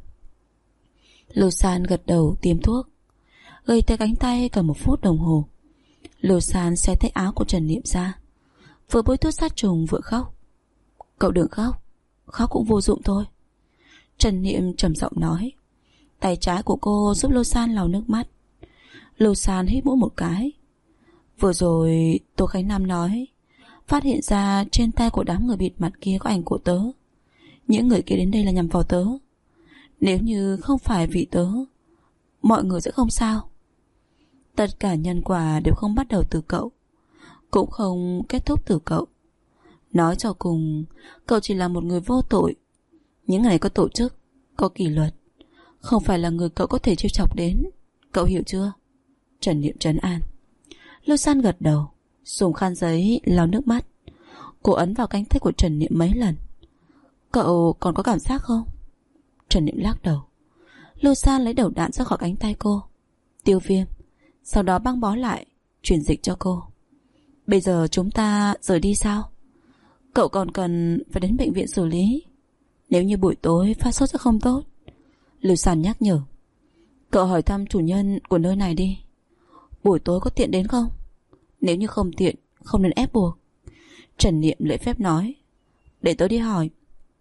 Lusan gật đầu tiêm thuốc. Gây tê cánh tay cần 1 phút đồng hồ. Lusan xé tay áo của Trần Niệm ra, vừa bôi thuốc sát trùng vừa khóc. Cậu đừng khóc, khóc cũng vô dụng thôi. Trần Niệm trầm giọng nói. Tay trái của cô giúp Lusan lau nước mắt. Lusan hít mũi một cái. Vừa rồi Tô Khánh Nam nói, phát hiện ra trên tay của đám người bịt mặt kia có ảnh của tớ. Những người kia đến đây là nhằm vào tớ. Nếu như không phải vì tớ, mọi người sẽ không sao. Tất cả nhân quả đều không bắt đầu từ cậu, cũng không kết thúc từ cậu. Nói cho cùng, cậu chỉ là một người vô tội. Những người này có tổ chức, có kỷ luật, không phải là người cậu có thể trêu chọc đến. Cậu hiểu chưa? Trần Niệm trấn an. Lusan gật đầu, dùng khăn giấy lau nước mắt. Cô ấn vào cánh tay của Trần Niệm mấy lần. Cậu còn có cảm giác không? Trần Niệm lắc đầu. Lusan lấy đầu đạn ra khỏi cánh tay cô. Tiêu viêm, sau đó băng bó lại, truyền dịch cho cô. Bây giờ chúng ta rời đi sao? Cậu còn cần phải đến bệnh viện xử lý. Nếu như buổi tối phát sốt sẽ không tốt. Lusan nhắc nhở. Cậu hỏi thăm chủ nhân của nơi này đi. Buổi tối có tiện đến không? Nếu như không tiện, không nên ép buộc. Trần Niệm lễ phép nói. Để tớ đi hỏi.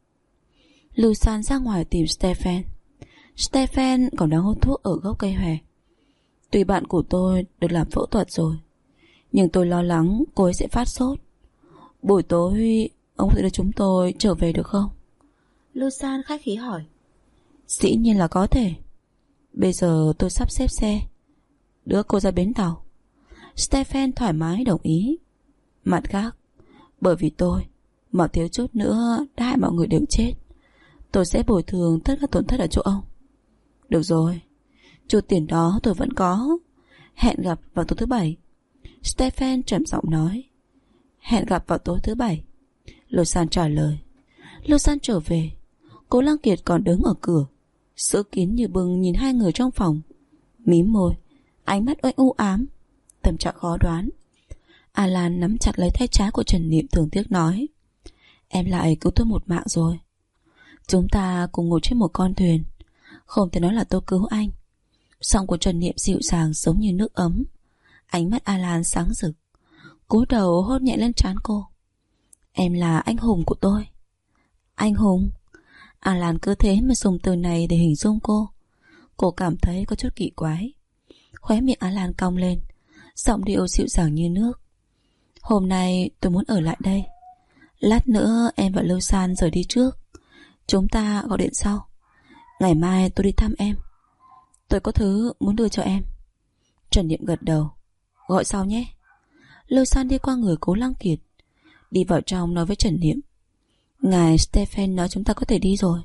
Lusan ra ngoài tìm Stephen. Stephen còn đang hút thuốc ở gốc cây hòe. Tuy bạn của tôi được làm phẫu thuật rồi, nhưng tôi lo lắng cô ấy sẽ phát sốt. Buổi tối ông có thể đưa chúng tôi trở về được không? Lưu San khách khí hỏi. Dĩ nhiên là có thể. Bây giờ tôi sắp xếp xe đưa cô ra bến tàu. Stephen thoải mái đồng ý. Mặt khác, bởi vì tôi mà thiếu chút nữa đã hại mọi người đều chết, tôi sẽ bồi thường tất cả tổn thất ở chỗ ông. Được rồi, chút tiền đó tôi vẫn có. Hẹn gặp vào tối thứ Bảy. Stephen trầm giọng nói. Hẹn gặp vào tối thứ Bảy, Lô San trả lời. Lô San trở về. Cố Lăng Kiệt còn đứng ở cửa, sữa kín như bưng nhìn hai người trong phòng, mím môi, ánh mắt oanh u ám, tâm trạng khó đoán. Alan nắm chặt lấy tay trái của Trần Niệm thương tiếc nói. Em lại cứu tôi một mạng rồi. Chúng ta cùng ngồi trên một con thuyền, không thể nói là tôi cứu anh. Giọng của Trần Niệm dịu dàng giống như nước ấm. Ánh mắt Alan sáng rực, cúi đầu hôn nhẹ lên trán cô. Em là anh hùng của tôi. Anh hùng? Alan cứ thế mà dùng từ này để hình dung cô. Cô cảm thấy có chút kỳ quái. Khóe miệng Alan cong lên, giọng điệu dịu dàng như nước. Hôm nay tôi muốn ở lại đây. Lát nữa em và Lưu San rời đi trước, chúng ta gọi điện sau. Ngày mai tôi đi thăm em. Tôi có thứ muốn đưa cho em. Trần Niệm gật đầu. Gọi sau nhé. Lưu San đi qua người Cố Lăng Kiệt, đi vào trong nói với Trần Niệm. Ngài Stephen nói chúng ta có thể đi rồi.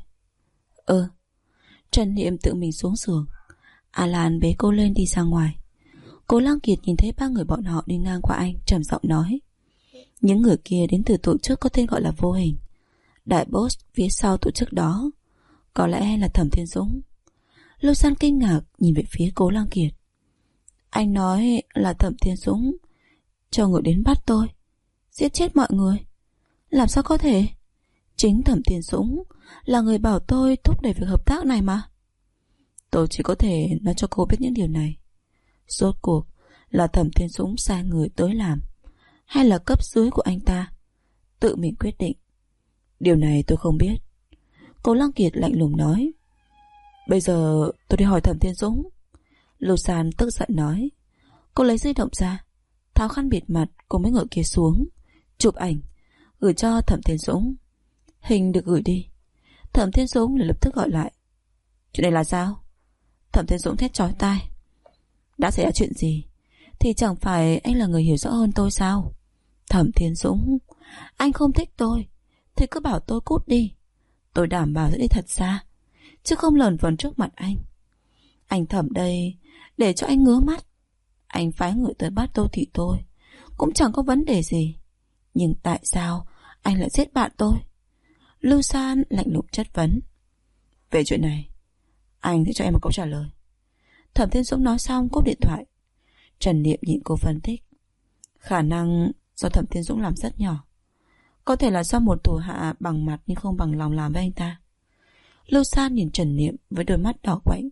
Trần Niệm tự mình xuống giường. Alan bế cô lên đi ra ngoài. Cố Lăng Kiệt nhìn thấy ba người bọn họ đi ngang qua anh, trầm giọng nói. Những người kia đến từ tổ chức có tên gọi là Vô Hình. Đại boss phía sau tổ chức đó có lẽ là Thẩm Thiên Dũng. Lưu San kinh ngạc nhìn về phía Cố Lăng Kiệt. Anh nói là Thẩm Thiên Dũng cho người đến bắt tôi, giết chết mọi người. Làm sao có thể? Chính Thẩm Thiên Dũng là người bảo tôi thúc đẩy việc hợp tác này mà. Tôi chỉ có thể nói cho cô biết những điều này. Rốt cuộc là Thẩm Thiên Dũng sai người tới làm, hay là cấp dưới của anh ta tự mình quyết định? Điều này tôi không biết. Cố Lăng Kiệt lạnh lùng nói. Bây giờ tôi đi hỏi Thẩm Thiên Dũng. Lưu San tức giận nói. Cô lấy di động ra, tháo khăn bịt mặt cùng với người kia xuống, chụp ảnh gửi cho Thẩm Thiên Dũng. Hình được gửi đi. Thẩm Thiên Dũng lập tức gọi lại. Chuyện này là sao? Thẩm Thiên Dũng thét chói tai. Đã xảy ra chuyện gì thì chẳng phải anh là người hiểu rõ hơn tôi sao? Thẩm Thiên Dũng, anh không thích tôi thì cứ bảo tôi cút đi. Tôi đảm bảo sẽ đi thật xa, chứ không lờn vờn trước mặt anh. Anh Thẩm đây để cho anh ngứa mắt. Anh phái người tới bắt tôi thì tôi cũng chẳng có vấn đề gì, nhưng tại sao anh lại giết bạn tôi? Lưu San lạnh lùng chất vấn. Về chuyện này, anh sẽ cho em một câu trả lời. Thẩm Thiên Dũng nói xong cúp điện thoại. Trần Niệm nhìn cô phân tích. Khả năng do Thẩm Thiên Dũng làm rất nhỏ, có thể là do một thủ hạ bằng mặt nhưng không bằng lòng làm với anh ta. Lưu San nhìn Trần Niệm với đôi mắt đỏ quạnh.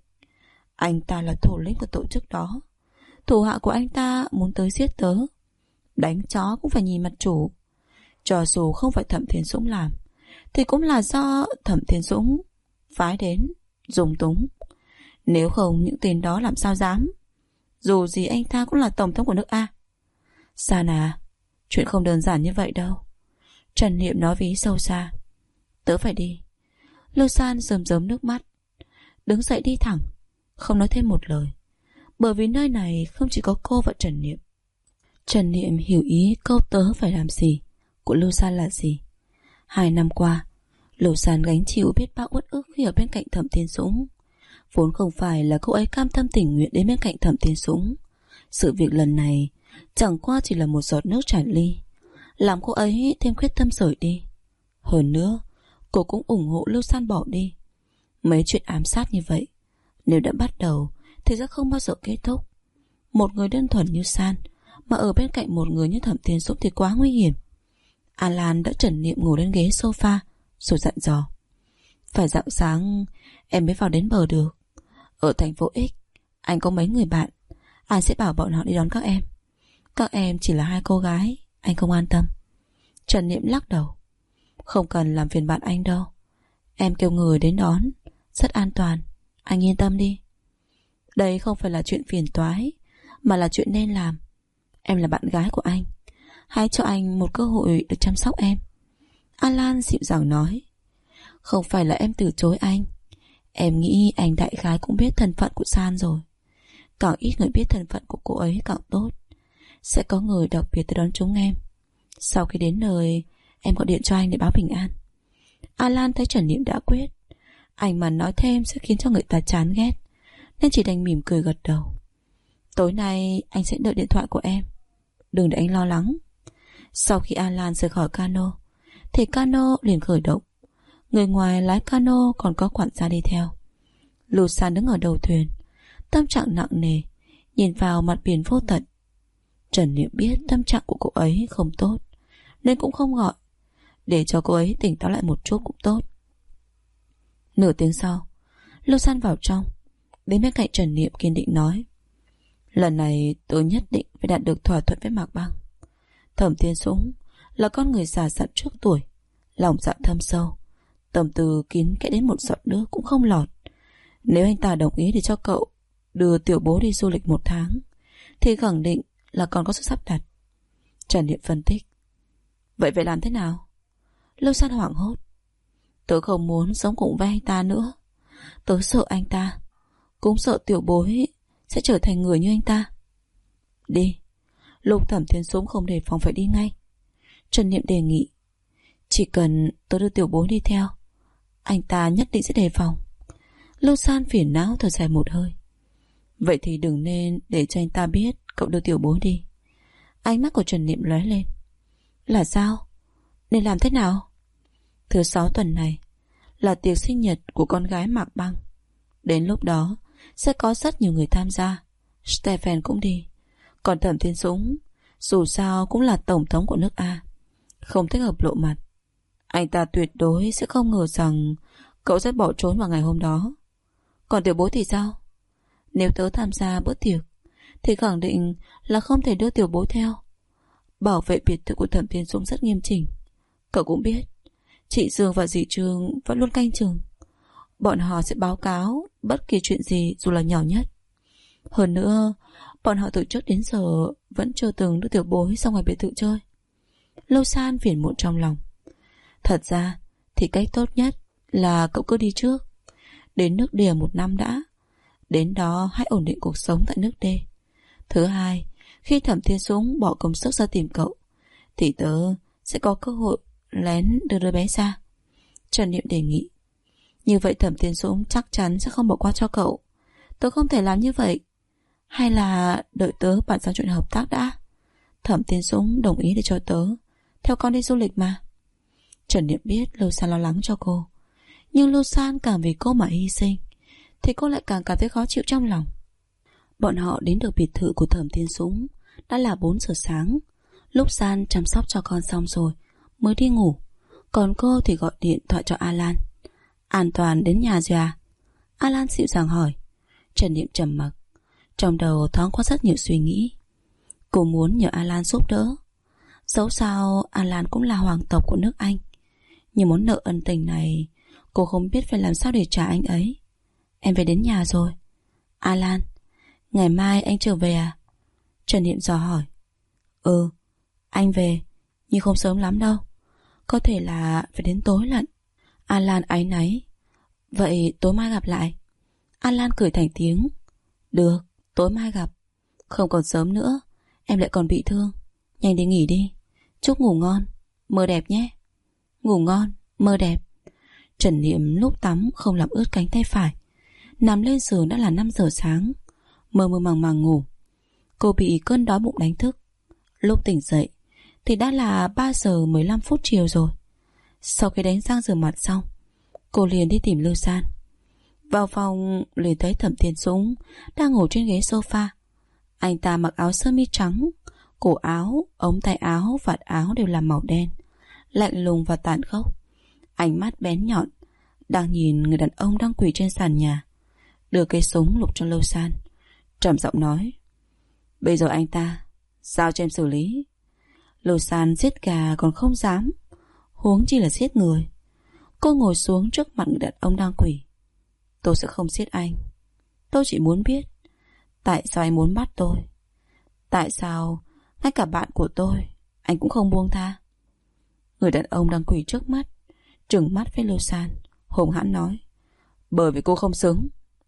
Anh ta là thủ lĩnh của tổ chức đó. Thủ hạ của anh ta muốn tới giết tớ. Đánh chó cũng phải nhìn mặt chủ. Cho dù không phải Thẩm Thiên Dũng làm thì cũng là do Thẩm Thiên Dũng phái đến, dùng túng. Nếu không những tên đó làm sao dám. Dù gì anh ta cũng là tổng thống của nước A. San à, chuyện không đơn giản như vậy đâu. Trần Niệm nói với ý sâu xa. Tớ phải đi. Lưu San rơm rớm nước mắt, đứng dậy đi thẳng, không nói thêm một lời. Bởi vì nơi này không chỉ có cô và Trần Niệm. Trần Niệm hiểu ý câu tớ phải làm gì của Lưu San là gì. 2 năm qua, Lưu San gánh chịu biết bao uất ức khi ở bên cạnh Thẩm Thiên Dũng. Vốn không phải là cô ấy cam tâm tình nguyện đến bên cạnh Thẩm Thiên Dũng. Sự việc lần này chẳng qua chỉ là một giọt nước tràn ly, làm cô ấy thêm quyết tâm rời đi. Hơn nữa, cô cũng ủng hộ Lưu San bỏ đi. Mấy chuyện ám sát như vậy, nếu đã bắt đầu thì sẽ không bao giờ kết thúc. Một người đơn thuần như San mà ở bên cạnh một người như Thẩm Thiên Dũng thì quá nguy hiểm. Alan đã Trần Niệm ngồi lên ghế sofa rồi dặn dò. Phải rạng sáng em mới vào đến bờ được. Ở thành phố X, anh có mấy người bạn, anh sẽ bảo bọn họ đi đón các em. Các em chỉ là 2 cô gái, anh không an tâm. Trần Niệm lắc đầu. Không cần làm phiền bạn anh đâu. Em kêu người đến đón, rất an toàn, anh yên tâm đi. Đây không phải là chuyện phiền toái, mà là chuyện nên làm. Em là bạn gái của anh, Hãy cho anh một cơ hội được chăm sóc em. Alan dịu dàng nói. Không phải là em từ chối anh. Em nghĩ anh đại khái cũng biết thân phận của San rồi. Càng ít người biết thân phận của cô ấy càng tốt. Sẽ có người đặc biệt tới đón chúng em. Sau khi đến nơi, em gọi điện cho anh để báo bình an. Alan thấy Trần Niệm đã quyết. Anh mà nói thêm sẽ khiến cho người ta chán ghét, nên chỉ đành mỉm cười gật đầu. Tối nay anh sẽ đợi điện thoại của em. Đừng để anh lo lắng. Sau khi Alan rời khỏi cano thì cano liền khởi động. Người ngoài lái cano còn có quản gia đi theo. Lusan đứng ở đầu thuyền, tâm trạng nặng nề, nhìn vào mặt biển vô tận. Trần Niệm biết tâm trạng của cô ấy không tốt, nên cũng không gọi. Để cho cô ấy tỉnh táo lại một chút cũng tốt. Nửa tiếng sau, Lusan vào trong, đến bên cạnh Trần Niệm kiên định nói. Lần này tôi nhất định phải đạt được thỏa thuận với Mạc Băng. Thẩm Thiên Dũng là con người già dặn trước tuổi, lòng dạ thâm sâu, tâm tư kín kẽ đến một giọt nước cũng không lọt. Nếu anh ta đồng ý để cho cậu đưa tiểu bố đi du lịch 1 tháng, thì khẳng định là còn có sự sắp đặt. Trần Niệm phân tích. Vậy phải làm thế nào? Lâu San hoảng hốt. Tớ không muốn sống cùng với anh ta nữa. Tớ sợ anh ta, cũng sợ tiểu bối sẽ trở thành người như anh ta. Đi. Lúc Thẩm Thiên Dũng không đề phòng phải đi ngay. Trần Niệm đề nghị. Chỉ cần tớ đưa tiểu bối đi theo, anh ta nhất định sẽ đề phòng. Lâu San phiền não thở dài một hơi. Vậy thì đừng nên để cho anh ta biết cậu đưa tiểu bối đi. Ánh mắt của Trần Niệm lóe lên. Là sao? Nên làm thế nào? Thứ 6 tuần này là tiệc sinh nhật của con gái Mạc Băng. Đến lúc đó sẽ có rất nhiều người tham gia. Stephen cũng đi. Còn Thẩm Thiên Dũng dù sao cũng là tổng thống của nước A, không thích hợp lộ mặt. Anh ta tuyệt đối sẽ không ngờ rằng cậu sẽ bỏ trốn vào ngày hôm đó. Còn tiểu bối thì sao? Nếu tớ tham gia bữa tiệc thì khẳng định là không thể đưa tiểu bối theo. Bảo vệ biệt thự của Thẩm Thiên Dũng rất nghiêm chỉnh. Cậu cũng biết chị Dương và dì Trương vẫn luôn canh chừng. Bọn họ sẽ báo cáo bất kỳ chuyện gì dù là nhỏ nhất. Hơn nữa, bọn họ từ trước đến giờ vẫn chưa từng đưa tiểu bối ra ngoài biệt thự chơi. Lâu San phiền muộn trong lòng. Thật ra thì cách tốt nhất là cậu cứ đi trước, đến nước D 1 năm đã. Đến đó hãy ổn định cuộc sống tại nước D. Thứ hai, khi Thẩm Thiên Dũng bỏ công sức ra tìm cậu, thì tớ sẽ có cơ hội lén đưa đứa bé ra. Trần Niệm đề nghị. Như vậy Thẩm Thiên Dũng chắc chắn sẽ không bỏ qua cho cậu. Tớ không thể làm như vậy. Hay là đợi tớ bàn giao chuyện hợp tác đã. Thẩm Thiên Dũng đồng ý để cho tớ theo con đi du lịch mà. Trần Niệm biết Lưu San lo lắng cho cô, nhưng Lưu San càng vì cô mà hy sinh, thì cô lại càng cảm thấy khó chịu trong lòng. Bọn họ đến được biệt thự của Thẩm Thiên Dũng đã là 4 giờ sáng. Lúc San chăm sóc cho con xong rồi mới đi ngủ, còn cô thì gọi điện thoại cho Alan. An toàn đến nhà rồi à? Alan dịu dàng hỏi. Trần Niệm trầm mặc, trong đầu thoáng qua rất nhiều suy nghĩ. Cô muốn nhờ Alan giúp đỡ. Dẫu sao Alan cũng là hoàng tộc của nước Anh, nhưng món nợ ân tình này cô không biết phải làm sao để trả anh ấy. Em về đến nhà rồi. Alan, ngày mai anh trở về à? Trần Niệm dò hỏi. Ừ, anh về, nhưng không sớm lắm đâu. Có thể là phải đến tối lận. Alan áy náy. Vậy tối mai gặp lại. Alan cười thành tiếng. Được, tối mai gặp. Không còn sớm nữa, em lại còn bị thương. Nhanh đi nghỉ đi. Chúc ngủ ngon, mơ đẹp nhé. Ngủ ngon, mơ đẹp. Trần Niệm lúc tắm không làm ướt cánh tay phải. Nằm lên giường đã là 5 giờ sáng. Mơ mơ màng màng ngủ. Cô bị cơn đói bụng đánh thức. Lúc tỉnh dậy thì đã là 3 giờ 15 phút chiều rồi. Sau khi đánh răng rửa mặt xong, cô liền đi tìm Lưu San. Vào phòng liền thấy Thẩm Thiên Dũng đang ngồi trên ghế sofa. Anh ta mặc áo sơ mi trắng, cổ áo, ống tay áo, vạt áo đều là màu đen, lạnh lùng và tàn khốc. Ánh mắt bén nhọn đang nhìn người đàn ông đang quỳ trên sàn nhà, đưa cây súng lục cho Lưu San, trầm giọng nói. Bây giờ anh ta giao cho em xử lý. Lưu San giết gà còn không dám, huống chi là giết người. Cô ngồi xuống trước mặt người đàn ông đang quỳ. Tôi sẽ không giết anh. Tôi chỉ muốn biết tại sao anh muốn bắt tôi. Tại sao ngay cả bạn của tôi anh cũng không buông tha. Người đàn ông đang quỳ trước mắt trừng mắt với Lưu San, hùng hãn nói: bởi vì cô không xứng.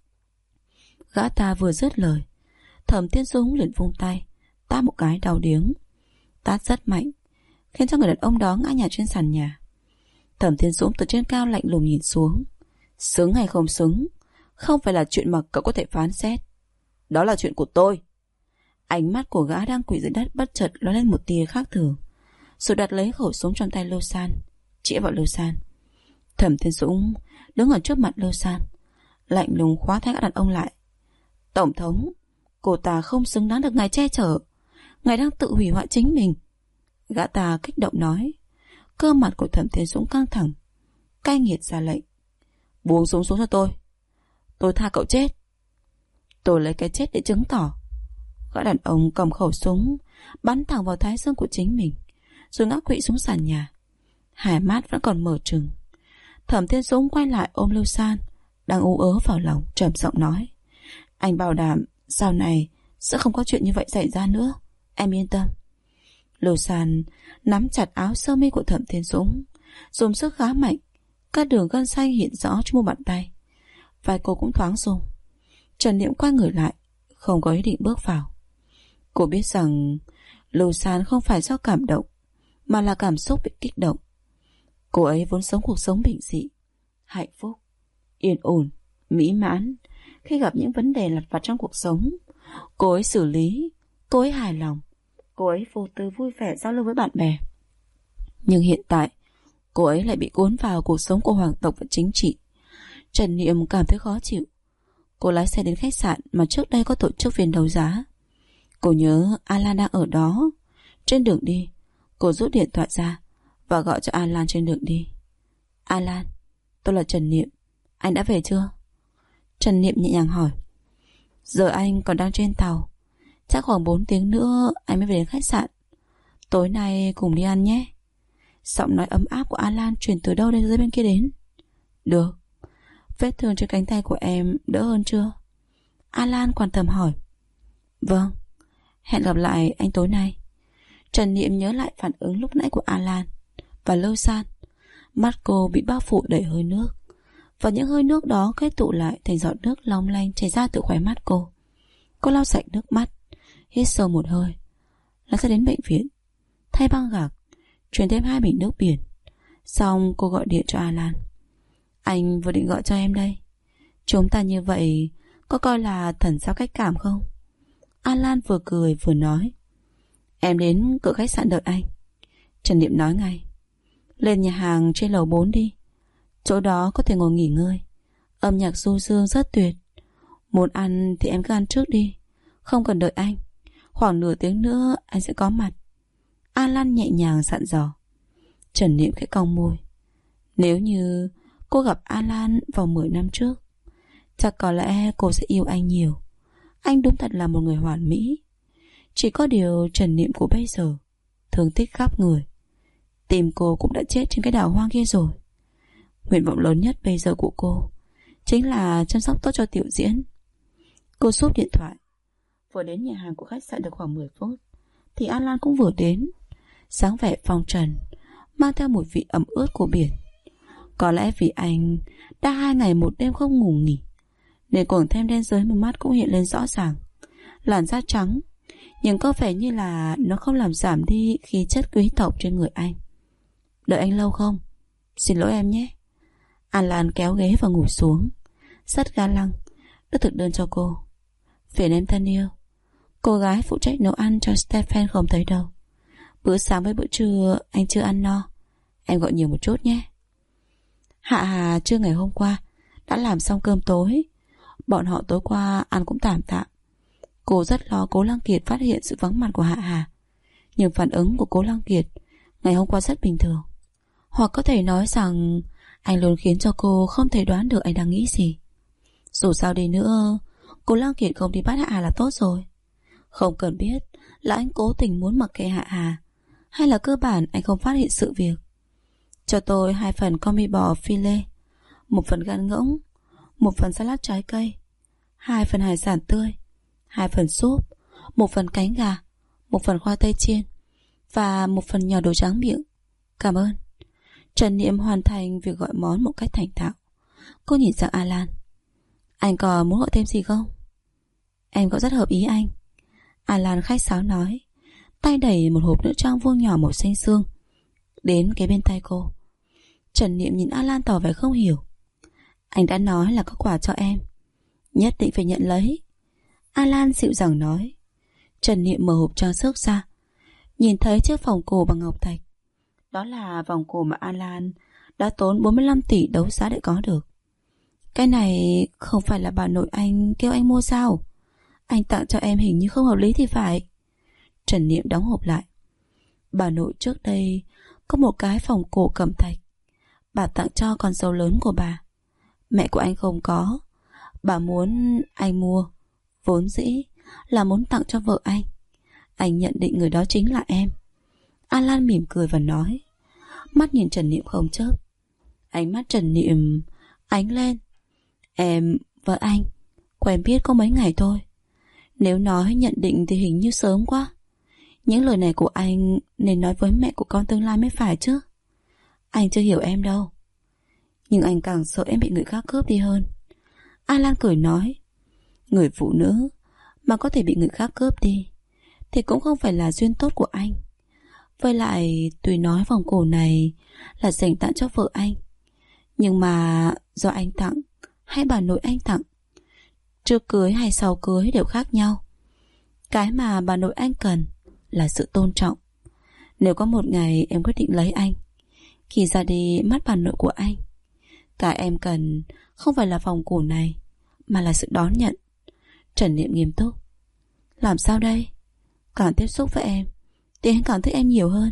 Gã ta vừa dứt lời, Thẩm Thiên Dũng liền vung tay tát một cái đau điếng. Tát rất mạnh, khiến cho người đàn ông đó ngã nhào trên sàn nhà. Thẩm Thiên Dũng từ trên cao lạnh lùng nhìn xuống. Xứng hay không xứng không phải là chuyện mà cậu có thể phán xét. Đó là chuyện của tôi. Ánh mắt của gã đang quỳ dưới đất bất chợt lóe lên một tia khác thường, rồi đặt lấy khẩu súng trong tay Lưu San, chĩa vào Lưu San. Thẩm Thiên Dũng đứng ở trước mặt Lưu San, lạnh lùng khóa tay gã đàn ông lại. Tổng thống, cô ta không xứng đáng được ngài che chở. Ngài đang tự hủy hoại chính mình. Gã ta kích động nói. Cơ mặt của Thẩm Thiên Dũng căng thẳng, cay nghiệt ra lệnh: buông súng xuống cho tôi tha cậu chết. Tôi lấy cái chết để chứng tỏ. Gã đàn ông cầm khẩu súng bắn thẳng vào thái dương của chính mình, rồi ngã quỵ xuống sàn nhà, hai mắt vẫn còn mở trừng. Thẩm Thiên Dũng quay lại ôm Lưu San đang ú ớ vào lòng, trầm giọng nói: anh bảo đảm sau này sẽ không có chuyện như vậy xảy ra nữa, em yên tâm. Lưu San nắm chặt áo sơ mi của Thẩm Thiên Dũng, dùng sức khá mạnh, các đường gân xanh hiện rõ trên mu bàn tay. Vai cô cũng thoáng rung. Trần Niệm quay người lại, không có ý định bước vào. Cô biết rằng Lưu San không phải do cảm động, mà là cảm xúc bị kích động. Cô ấy vốn sống cuộc sống bình dị, hạnh phúc, yên ổn, mỹ mãn. Khi gặp những vấn đề lặt vặt trong cuộc sống, cô ấy xử lý, cô ấy hài lòng, cô ấy vô tư vui vẻ giao lưu với bạn bè. Nhưng hiện tại, cô ấy lại bị cuốn vào cuộc sống của hoàng tộc và chính trị. Trần Niệm cảm thấy khó chịu. Cô lái xe đến khách sạn mà trước đây có tổ chức phiên đấu giá. Cô nhớ Alan đang ở đó. Trên đường đi, cô rút điện thoại ra và gọi cho Alan trên đường đi. Alan, tôi là Trần Niệm, anh đã về chưa? Trần Niệm nhẹ nhàng hỏi. Giờ anh còn đang trên tàu, chắc khoảng 4 tiếng nữa anh mới về đến khách sạn. Tối nay cùng đi ăn nhé. Giọng nói ấm áp của Alan truyền từ đâu đây dưới bên kia đến. Được. Vết thương trên cánh tay của em đỡ hơn chưa? Alan quan tâm hỏi. Vâng, hẹn gặp lại anh tối nay. Trần Niệm nhớ lại phản ứng lúc nãy của Alan và Lưu San. Mắt cô bị bao phủ đầy hơi nước, và những hơi nước đó kết tụ lại thành giọt nước long lanh chảy ra từ khóe mắt cô. Cô lau sạch nước mắt, hít sâu một hơi, lái xe đến bệnh viện, thay băng gạc, chuyển thêm 2 bình nước biển. Xong cô gọi điện cho Alan. Anh vừa định gọi cho em đây. Chúng ta như vậy có coi là thần giao cách cảm không? Alan vừa cười vừa nói. Em đến cửa khách sạn đợi anh. Trần Niệm nói ngay. Lên nhà hàng trên lầu 4 đi, chỗ đó có thể ngồi nghỉ ngơi, âm nhạc du dương rất tuyệt. Muốn ăn thì em cứ ăn trước đi, không cần đợi anh. Khoảng nửa tiếng nữa anh sẽ có mặt. Alan nhẹ nhàng dặn dò. Trần Niệm khẽ cong môi. Nếu như cô gặp Alan vào 10 năm trước, chắc có lẽ cô sẽ yêu anh nhiều. Anh đúng thật là một người hoàn mỹ. Chỉ có điều Trần Niệm của bây giờ thương tích khắp người. Tim cô cũng đã chết trên cái đảo hoang kia rồi. Nguyện vọng lớn nhất bây giờ của cô chính là chăm sóc tốt cho Tiểu Diễn. Cô súp điện thoại. Vừa đến nhà hàng của khách sạn được khoảng 10 phút thì Alan cũng vừa đến, dáng vẻ phong trần, mang theo mùi vị ẩm ướt của biển. Có lẽ vì anh đã 2 ngày 1 đêm không ngủ nghỉ, nên quầng thêm đen dưới mí mắt cũng hiện lên rõ ràng. Làn da trắng, nhưng có vẻ như là nó không làm giảm đi khí chất quý tộc trên người anh. Đợi anh lâu không? Xin lỗi em nhé. Alan kéo ghế và ngồi xuống, rất ga lăng, đưa thực đơn cho cô. Phiền em thân yêu, cô gái phụ trách nấu ăn cho Stephen không thấy đâu. Bữa sáng với bữa trưa anh chưa ăn no, em gọi nhiều một chút nhé. Hạ Hà trưa ngày hôm qua đã làm xong cơm tối. Bọn họ tối qua ăn cũng tạm tạm. Cô rất lo Cố Lăng Kiệt phát hiện sự vắng mặt của Hạ Hà, nhưng phản ứng của Cố Lăng Kiệt ngày hôm qua rất bình thường. Hoặc có thể nói rằng anh luôn khiến cho cô không thể đoán được anh đang nghĩ gì. Dù sao đi nữa, Cố Lăng Kiệt không đi bắt Hạ Hà là tốt rồi. Không cần biết là anh cố tình muốn mặc kệ Hạ Hà, hay là cơ bản anh không phát hiện sự việc. Cho tôi 2 phần con mì bò phi lê, 1 phần gan ngỗng, 1 phần salad trái cây, 2 phần hải sản tươi, 2 phần súp, 1 phần cánh gà, 1 phần khoai tây chiên, và một phần nhỏ đồ tráng miệng. Cảm ơn. Trần Niệm hoàn thành việc gọi món một cách thành thạo. Cô nhìn sang Alan. Anh còn muốn gọi thêm gì không? Em gọi rất hợp ý anh. Alan khách sáo nói, tay đẩy một hộp nữ trang vuông nhỏ màu xanh xương đến kế bên tay cô. Trần Niệm nhìn Alan tỏ vẻ không hiểu. Anh đã nói là có quà cho em, nhất định phải nhận lấy. Alan dịu dàng nói. Trần Niệm mở hộp trang sức ra, nhìn thấy chiếc vòng cổ bằng ngọc thạch. Đó là vòng cổ mà Alan đã tốn 45 tỷ đấu giá để có được. Cái này không phải là bà nội anh kêu anh mua sao? Anh tặng cho em hình như không hợp lý thì phải. Trần Niệm đóng hộp lại. Bà nội trước đây có một cái vòng cổ cẩm thạch, bà tặng cho con dâu lớn của bà. Mẹ của anh không có, bà muốn anh mua, vốn dĩ là muốn tặng cho vợ anh. Anh nhận định người đó chính là em. Alan mỉm cười và nói, mắt nhìn Trần Niệm không chớp. Ánh mắt Trần Niệm ánh lên. Em, vợ anh, quen biết có mấy ngày thôi. Nếu nói nhận định thì hình như sớm quá. Những lời này của anh nên nói với mẹ của con tương lai mới phải chứ. Anh chưa hiểu em đâu, nhưng anh càng sợ em bị người khác cướp đi hơn. Alan cười nói, người phụ nữ mà có thể bị người khác cướp đi thì cũng không phải là duyên tốt của anh. Với lại tuy nói vòng cổ này là dành tặng cho vợ anh, nhưng mà do anh tặng hay bà nội anh tặng, trước cưới hay sau cưới đều khác nhau. Cái mà bà nội anh cần là sự tôn trọng. Nếu có một ngày em quyết định lấy anh, khi ra đi mắt bà nội của anh, cái em cần không phải là vòng cổ này, mà là sự đón nhận. Trần Niệm nghiêm túc. Làm sao đây? Càng tiếp xúc với em thì anh càng thích em nhiều hơn.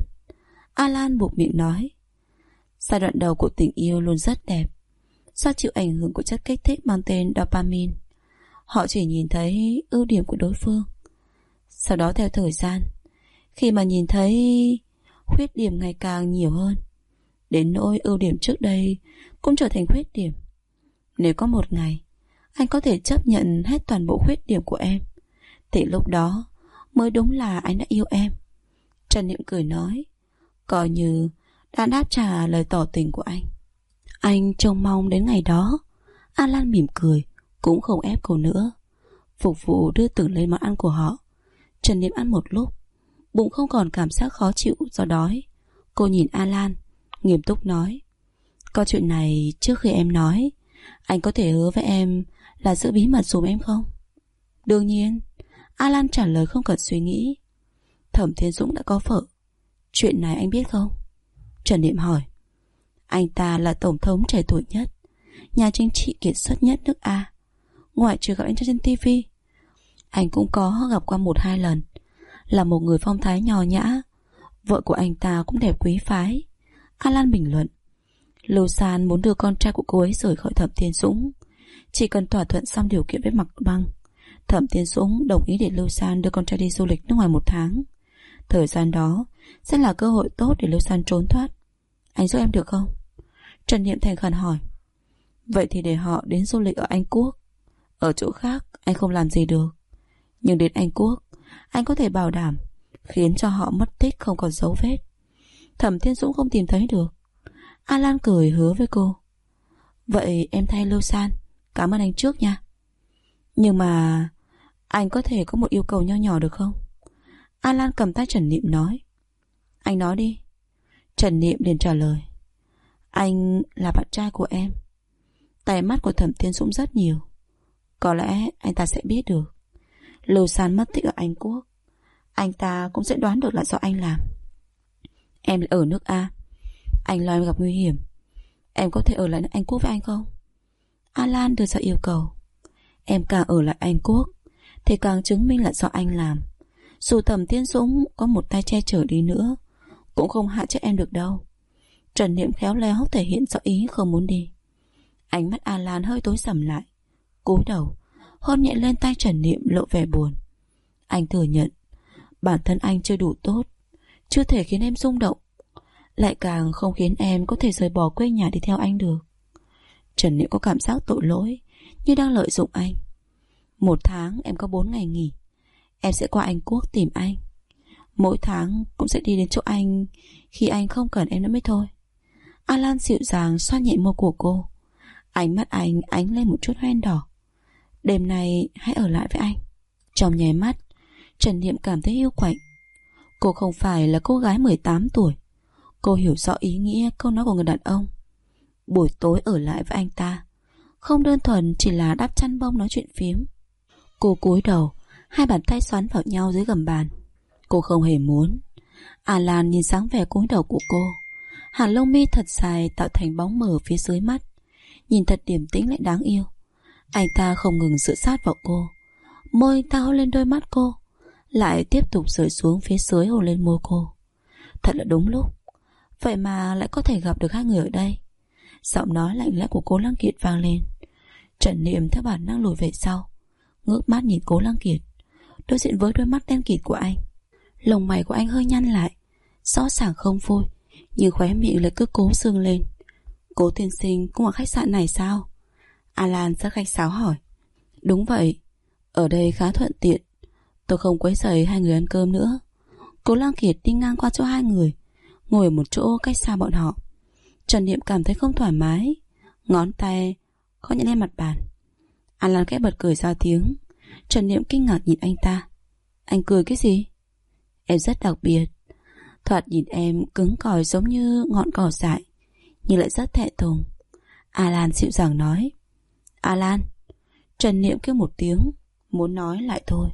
Alan buộc miệng nói. Giai đoạn đầu của tình yêu luôn rất đẹp, do chịu ảnh hưởng của chất kích thích mang tên dopamine. Họ chỉ nhìn thấy ưu điểm của đối phương. Sau đó theo thời gian, khi mà nhìn thấy khuyết điểm ngày càng nhiều hơn, đến nỗi ưu điểm trước đây cũng trở thành khuyết điểm. Nếu có một ngày anh có thể chấp nhận hết toàn bộ khuyết điểm của em, thì lúc đó mới đúng là anh đã yêu em. Trần Niệm cười nói, coi như đã đáp trả lời tỏ tình của anh. Anh trông mong đến ngày đó. Alan mỉm cười, cũng không ép cô nữa. Phục vụ đưa từng lên món ăn của họ. Trần Niệm ăn một lúc, bụng không còn cảm giác khó chịu do đói. Cô nhìn Alan, nghiêm túc nói, có chuyện này trước khi em nói, anh có thể hứa với em là giữ bí mật giùm em không? Đương nhiên. Alan trả lời không cần suy nghĩ. Thẩm Thiên Dũng đã có vợ. Chuyện này anh biết không? Trần Niệm hỏi. Anh ta là tổng thống trẻ tuổi nhất, nhà chính trị kiệt xuất nhất nước A. Ngoại trừ gặp anh trên TV, anh cũng có gặp qua 1-2 lần. Là một người phong thái nho nhã. Vợ của anh ta cũng đẹp quý phái. Alan bình luận. Lưu San muốn đưa con trai của cô ấy rời khỏi Thẩm Thiên Dũng. Chỉ cần thỏa thuận xong điều kiện với Mạc Băng, Thẩm Thiên Dũng đồng ý để Lưu San đưa con trai đi du lịch nước ngoài 1 tháng. Thời gian đó sẽ là cơ hội tốt để Lưu San trốn thoát. Anh giúp em được không? Trần Niệm thành khẩn hỏi. Vậy thì để họ đến du lịch ở Anh Quốc. Ở chỗ khác anh không làm gì được, nhưng đến Anh Quốc anh có thể bảo đảm khiến cho họ mất tích không còn dấu vết. Thẩm Thiên Dũng không tìm thấy được. Alan cười hứa với cô. Vậy em thay Lưu San cảm ơn anh trước nha. Nhưng mà anh có thể có một yêu cầu nho nhỏ được không? Alan cầm tay Trần Niệm nói. Anh nói đi. Trần Niệm liền trả lời. Anh là bạn trai của em. Tai mắt của Thẩm Thiên Dũng rất nhiều. Có lẽ anh ta sẽ biết được Lưu San mất tích ở Anh Quốc. Anh ta cũng sẽ đoán được là do anh làm. Em ở nước A, anh lo em gặp nguy hiểm, em có thể ở lại Anh Quốc với anh không? Alan đưa ra yêu cầu. Em càng ở lại Anh Quốc thì càng chứng minh là do anh làm. Dù Thẩm Thiên Dũng có một tay che chở đi nữa cũng không hại chết em được đâu. Trần Niệm khéo léo thể hiện rõ ý không muốn đi. Ánh mắt Alan hơi tối sầm lại, cúi đầu hôn nhẹ lên tay Trần Niệm lộ vẻ buồn. Anh thừa nhận bản thân anh chưa đủ tốt, chưa thể khiến em rung động, lại càng không khiến em có thể rời bỏ quê nhà đi theo anh được. Trần Niệm có cảm giác tội lỗi, như đang lợi dụng anh. 1 tháng em có 4 ngày nghỉ, em sẽ qua Anh Quốc tìm anh. Mỗi tháng cũng sẽ đi đến chỗ anh khi anh không cần em nữa mới thôi. Alan dịu dàng xoa nhẹ môi của cô. Ánh mắt anh ánh lên một chút hoen đỏ. Đêm nay hãy ở lại với anh. Trong nháy mắt, Trần Niệm cảm thấy hiu quạnh. Cô không phải là cô gái 18 tuổi. Cô hiểu rõ ý nghĩa câu nói của người đàn ông. Buổi tối ở lại với anh ta không đơn thuần chỉ là đắp chăn bông nói chuyện phiếm. Cô cúi đầu, hai bàn tay xoắn vào nhau dưới gầm bàn. Cô không hề muốn. Alan nhìn dáng vẻ cúi đầu của cô, hàng lông mi thật dài tạo thành bóng mờ phía dưới mắt, nhìn thật điềm tĩnh lại đáng yêu. Anh ta không ngừng dựa sát vào cô, môi anh ta hôn lên đôi mắt cô, lại tiếp tục rơi xuống phía dưới hôn lên môi cô. Thật là đúng lúc. Vậy mà lại có thể gặp được hai người ở đây. Giọng nói lạnh lẽo của Cố Lăng Kiệt vang lên. Trần Niệm theo bản năng lùi về sau, ngước mắt nhìn Cố Lăng Kiệt, đối diện với đôi mắt đen kịt của anh. Lông mày của anh hơi nhăn lại, rõ ràng không vui, nhưng khóe miệng lại cứ cố sương lên. Cố tiên sinh cũng ở khách sạn này sao? Alan rất khách sáo hỏi. Đúng vậy, ở đây khá thuận tiện, tôi không quấy rầy hai người ăn cơm nữa. Cố Lăng Kiệt đi ngang qua chỗ hai người, ngồi ở một chỗ cách xa bọn họ. Trần Niệm cảm thấy không thoải mái, ngón tay gõ nhẹ lên mặt bàn. Alan khẽ bật cười ra tiếng. Trần Niệm kinh ngạc nhìn anh ta. Anh cười cái gì? Em rất đặc biệt. Thoạt nhìn em cứng cỏi giống như ngọn cỏ dại, nhưng lại rất thẹn thùng. Alan dịu dàng nói. Alan. Trần Niệm kêu một tiếng, muốn nói lại thôi.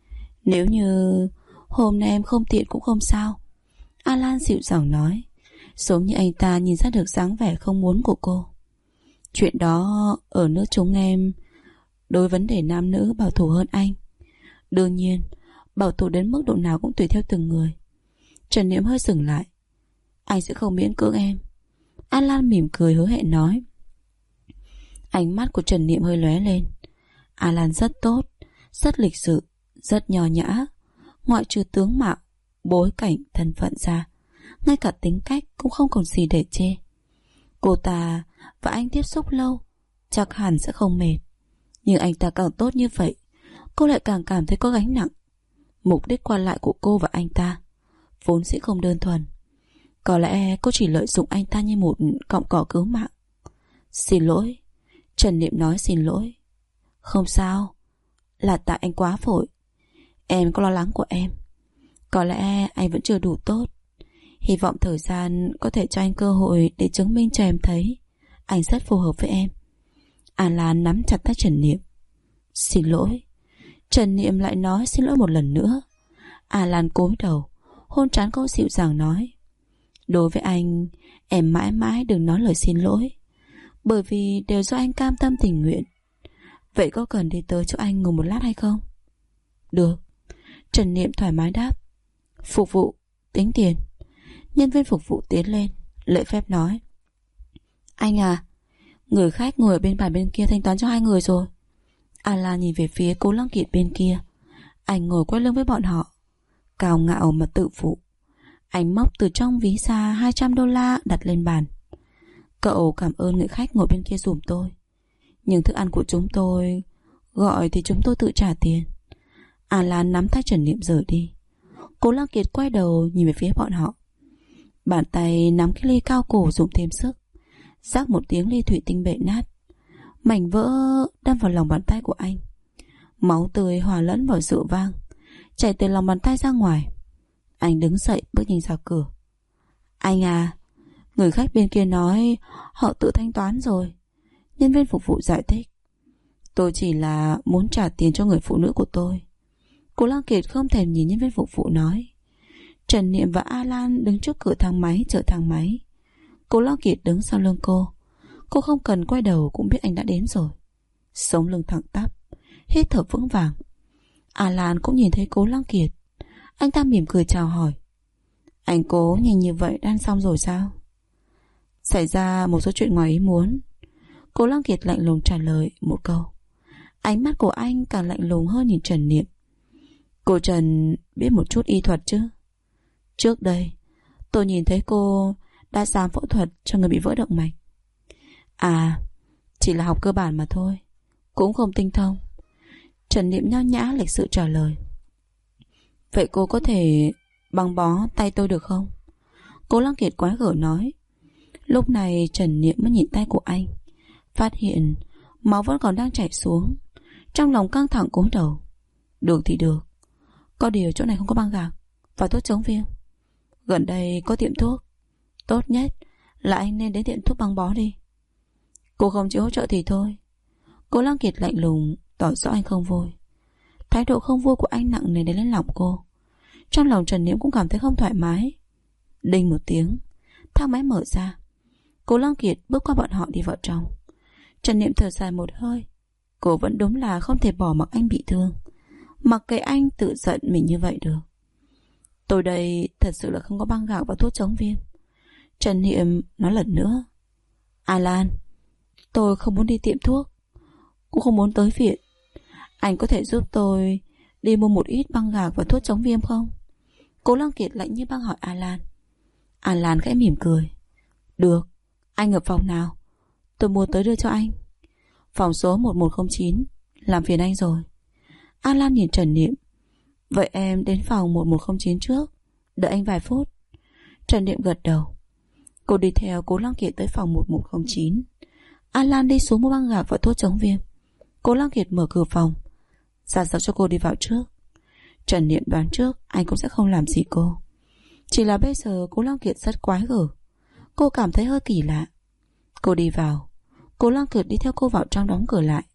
Nếu như hôm nay em không tiện cũng không sao, Alan dịu dàng nói, giống như anh ta nhìn ra được dáng vẻ không muốn của cô. Chuyện đó ở nước chúng em đối vấn đề nam nữ bảo thủ hơn anh. Đương nhiên, bảo thủ đến mức độ nào cũng tùy theo từng người. Trần Niệm hơi dừng lại. Anh sẽ không miễn cưỡng em. Alan mỉm cười hứa hẹn nói. Ánh mắt của Trần Niệm hơi lóe lên. Alan rất tốt, rất lịch sự, rất nho nhã. Ngoại trừ tướng mạo, bối cảnh, thân phận ra, ngay cả tính cách cũng không còn gì để chê. Cô ta và anh tiếp xúc lâu, chắc hẳn sẽ không mệt. Nhưng anh ta càng tốt như vậy, cô lại càng cảm thấy có gánh nặng. Mục đích qua lại của cô và anh ta vốn sẽ không đơn thuần. Có lẽ cô chỉ lợi dụng anh ta như một cọng cỏ cứu mạng. Xin lỗi. Trần Niệm nói xin lỗi. Không sao, là tại anh quá vội. Em có lo lắng của em. Có lẽ anh vẫn chưa đủ tốt. Hy vọng thời gian có thể cho anh cơ hội để chứng minh cho em thấy anh rất phù hợp với em. Alan nắm chặt tay Trần Niệm. Xin lỗi. Trần Niệm lại nói xin lỗi một lần nữa. Alan cúi đầu, hôn trán cô dịu dàng nói. Đối với anh, em mãi mãi đừng nói lời xin lỗi, bởi vì đều do anh cam tâm tình nguyện. Vậy có cần đi tới chỗ anh ngồi một lát hay không? Được. Trần Niệm thoải mái đáp. Phục vụ, tính tiền. Nhân viên phục vụ tiến lên, lễ phép nói. Anh à, người khách ngồi ở bên bàn bên kia thanh toán cho hai người rồi. Alan nhìn về phía Cố Lăng Kiệt bên kia. Anh ngồi quay lưng với bọn họ, cao ngạo mà tự phụ. Anh móc từ trong ví ra $200 đặt lên bàn. Cậu cảm ơn người khách ngồi bên kia giùm tôi, nhưng thức ăn của chúng tôi gọi thì chúng tôi tự trả tiền. Alan nắm tay Trần Niệm rời đi. Cố Lăng Kiệt quay đầu nhìn về phía bọn họ. Bàn tay nắm cái ly cao cổ dùng thêm sức. Rắc một tiếng ly thủy tinh bể nát. Mảnh vỡ đâm vào lòng bàn tay của anh. Máu tươi hòa lẫn vào rượu vang, chảy từ lòng bàn tay ra ngoài. Anh đứng dậy bước nhanh ra cửa. Anh à, người khách bên kia nói họ tự thanh toán rồi. Nhân viên phục vụ giải thích. Tôi chỉ là muốn trả tiền cho người phụ nữ của tôi. Cố Lăng Kiệt không thèm nhìn nhân viên phục vụ nói. Trần Niệm và Alan đứng trước cửa thang máy chờ thang máy. Cố Lăng Kiệt đứng sau lưng cô. Cô không cần quay đầu cũng biết anh đã đến rồi. Sống lưng thẳng tắp, hít thở vững vàng. Alan cũng nhìn thấy Cố Lăng Kiệt. Anh ta mỉm cười chào hỏi. Anh Cố nhìn như vậy đã ăn xong rồi sao? Xảy ra một số chuyện ngoài ý muốn. Cố Lăng Kiệt lạnh lùng trả lời một câu. Ánh mắt của anh càng lạnh lùng hơn nhìn Trần Niệm. Cô Trần biết một chút y thuật chứ? Trước đây tôi nhìn thấy cô đã dám phẫu thuật cho người bị vỡ động mạch. À, chỉ là học cơ bản mà thôi, cũng không tinh thông. Trần Niệm nho nhã lịch sự trả lời. Vậy cô có thể Băng bó tay tôi được không? Cố Lăng Kiệt quái gở nói. Lúc này Trần Niệm mới nhìn tay của anh, phát hiện máu vẫn còn đang chảy xuống. Trong lòng căng thẳng cúi đầu. Được thì được, có điều chỗ này không có băng gạc và thuốc chống viêm. Gần đây có tiệm thuốc, tốt nhất là anh nên đến tiệm thuốc băng bó đi. Cô không chịu hỗ trợ thì thôi. Cố Lăng Kiệt lạnh lùng tỏ rõ anh không vui. Thái độ không vui của anh nặng nề đến lên lòng cô. Trong lòng Trần Niệm cũng cảm thấy không thoải mái. Đinh một tiếng, thang máy mở ra. Cố Lăng Kiệt bước qua bọn họ đi vào trong. Trần Niệm thở dài một hơi. Cô vẫn đúng là không thể bỏ mặc anh bị thương, mặc kệ anh tự giận mình như vậy được. Tôi đây thật sự là không có băng gạc và thuốc chống viêm. Trần Niệm nói lần nữa. Alan, tôi không muốn đi tiệm thuốc, cũng không muốn tới viện. Anh có thể giúp tôi đi mua một ít băng gạc và thuốc chống viêm không? Cố Lăng Kiệt lạnh như băng hỏi Alan. Alan khẽ mỉm cười. Được, anh ở phòng nào? Tôi mua tới đưa cho anh. Phòng số 1109. Làm phiền anh rồi. Alan nhìn Trần Niệm. Vậy em đến phòng 1109 trước, đợi anh vài phút. Trần Niệm gật đầu. Cô đi theo Cố Lăng Kiệt tới phòng 1109. Alan đi xuống mua băng gạc và thuốc chống viêm. Cố Lăng Kiệt mở cửa phòng, dặn dò cho cô đi vào trước. Trần Niệm đoán trước anh cũng sẽ không làm gì cô. Chỉ là bây giờ Cố Lăng Kiệt rất quái gở. Cô cảm thấy hơi kỳ lạ. Cô đi vào, Cố Lăng Kiệt đi theo cô vào trong đóng cửa lại.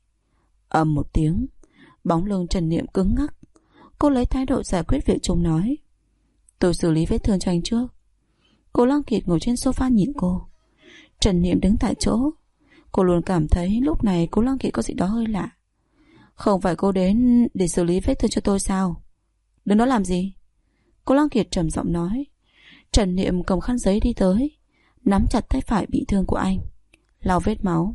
Ầm một tiếng, bóng lưng Trần Niệm cứng ngắc. Cô lấy thái độ giải quyết việc chung nói. Tôi xử lý vết thương cho anh trước. Cố Lăng Kiệt ngồi trên sofa nhìn cô. Trần Niệm đứng tại chỗ. Cô luôn cảm thấy lúc này Cố Lăng Kiệt có gì đó hơi lạ. Không phải cô đến để xử lý vết thương cho tôi sao? Đứng đó làm gì? Cố Lăng Kiệt trầm giọng nói. Trần Niệm cầm khăn giấy đi tới, nắm chặt tay phải bị thương của anh, lau vết máu.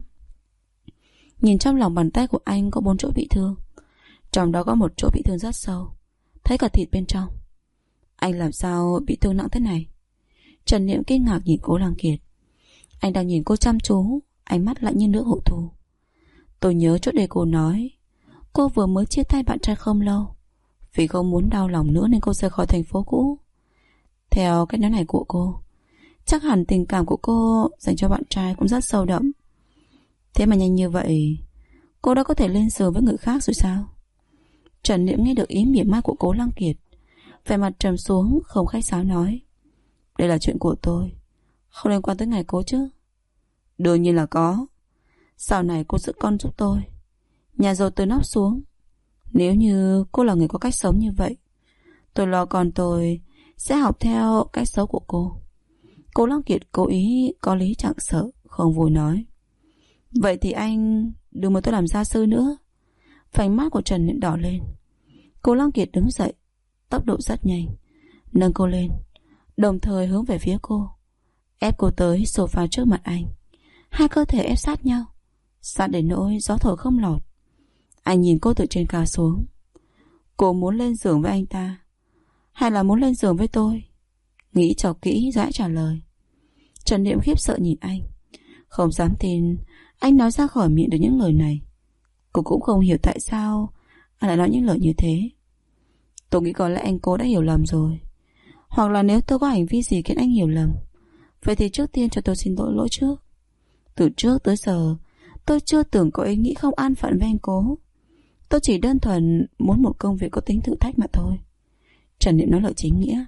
Nhìn trong lòng bàn tay của anh có 4 chỗ bị thương, trong đó có một chỗ bị thương rất sâu, thấy cả thịt bên trong. Anh làm sao bị thương nặng thế này? Trần Niệm kinh ngạc nhìn Cố Lăng Kiệt. Anh đang nhìn cô chăm chú, ánh mắt lạnh như nước hổ thù. Tôi nhớ chỗ đây cô nói cô vừa mới chia tay bạn trai không lâu, vì không muốn đau lòng nữa nên cô rời khỏi thành phố cũ. Theo cách nói này của cô, chắc hẳn tình cảm của cô dành cho bạn trai cũng rất sâu đậm. Thế mà nhanh như vậy cô đã có thể lên giường với người khác rồi sao? Trần Niệm nghe được ý mỉa mai của Cố Lăng Kiệt, vẻ mặt trầm xuống, không khách sáo nói. Đây là chuyện của tôi, không liên quan tới ngài Cố chứ? Đương nhiên là có. Sau này cô giữ con giúp tôi, nhà giàu từ nóc xuống. Nếu như cô là người có cách sống như vậy, tôi lo con tôi sẽ học theo cách sống của cô. Cố Lăng Kiệt cố ý có lý chẳng sợ, không vui nói. Vậy thì anh đừng mời tôi làm gia sư nữa. Vành mắt của Trần Niệm đỏ lên. Cố Lăng Kiệt đứng dậy, tốc độ rất nhanh, nâng cô lên, đồng thời hướng về phía cô, ép cô tới sofa trước mặt anh. Hai cơ thể ép sát nhau, sát đến nỗi gió thổi không lọt. Anh nhìn cô từ trên cao xuống. Cô muốn lên giường với anh ta, hay là muốn lên giường với tôi? Nghĩ cho kỹ rồi hãy trả lời. Trần Niệm khiếp sợ nhìn anh, không dám tin anh nói ra khỏi miệng được những lời này. Cô cũng không hiểu tại sao anh lại nói những lời như thế. Tôi nghĩ có lẽ anh Cố đã hiểu lầm rồi. Hoặc là nếu tôi có hành vi gì khiến anh hiểu lầm, vậy thì trước tiên cho tôi xin lỗi trước. Từ trước tới giờ tôi chưa từng có ý nghĩ không an phận với anh Cố. Tôi chỉ đơn thuần muốn một công việc có tính thử thách mà thôi. Trần Niệm nói lời chính nghĩa.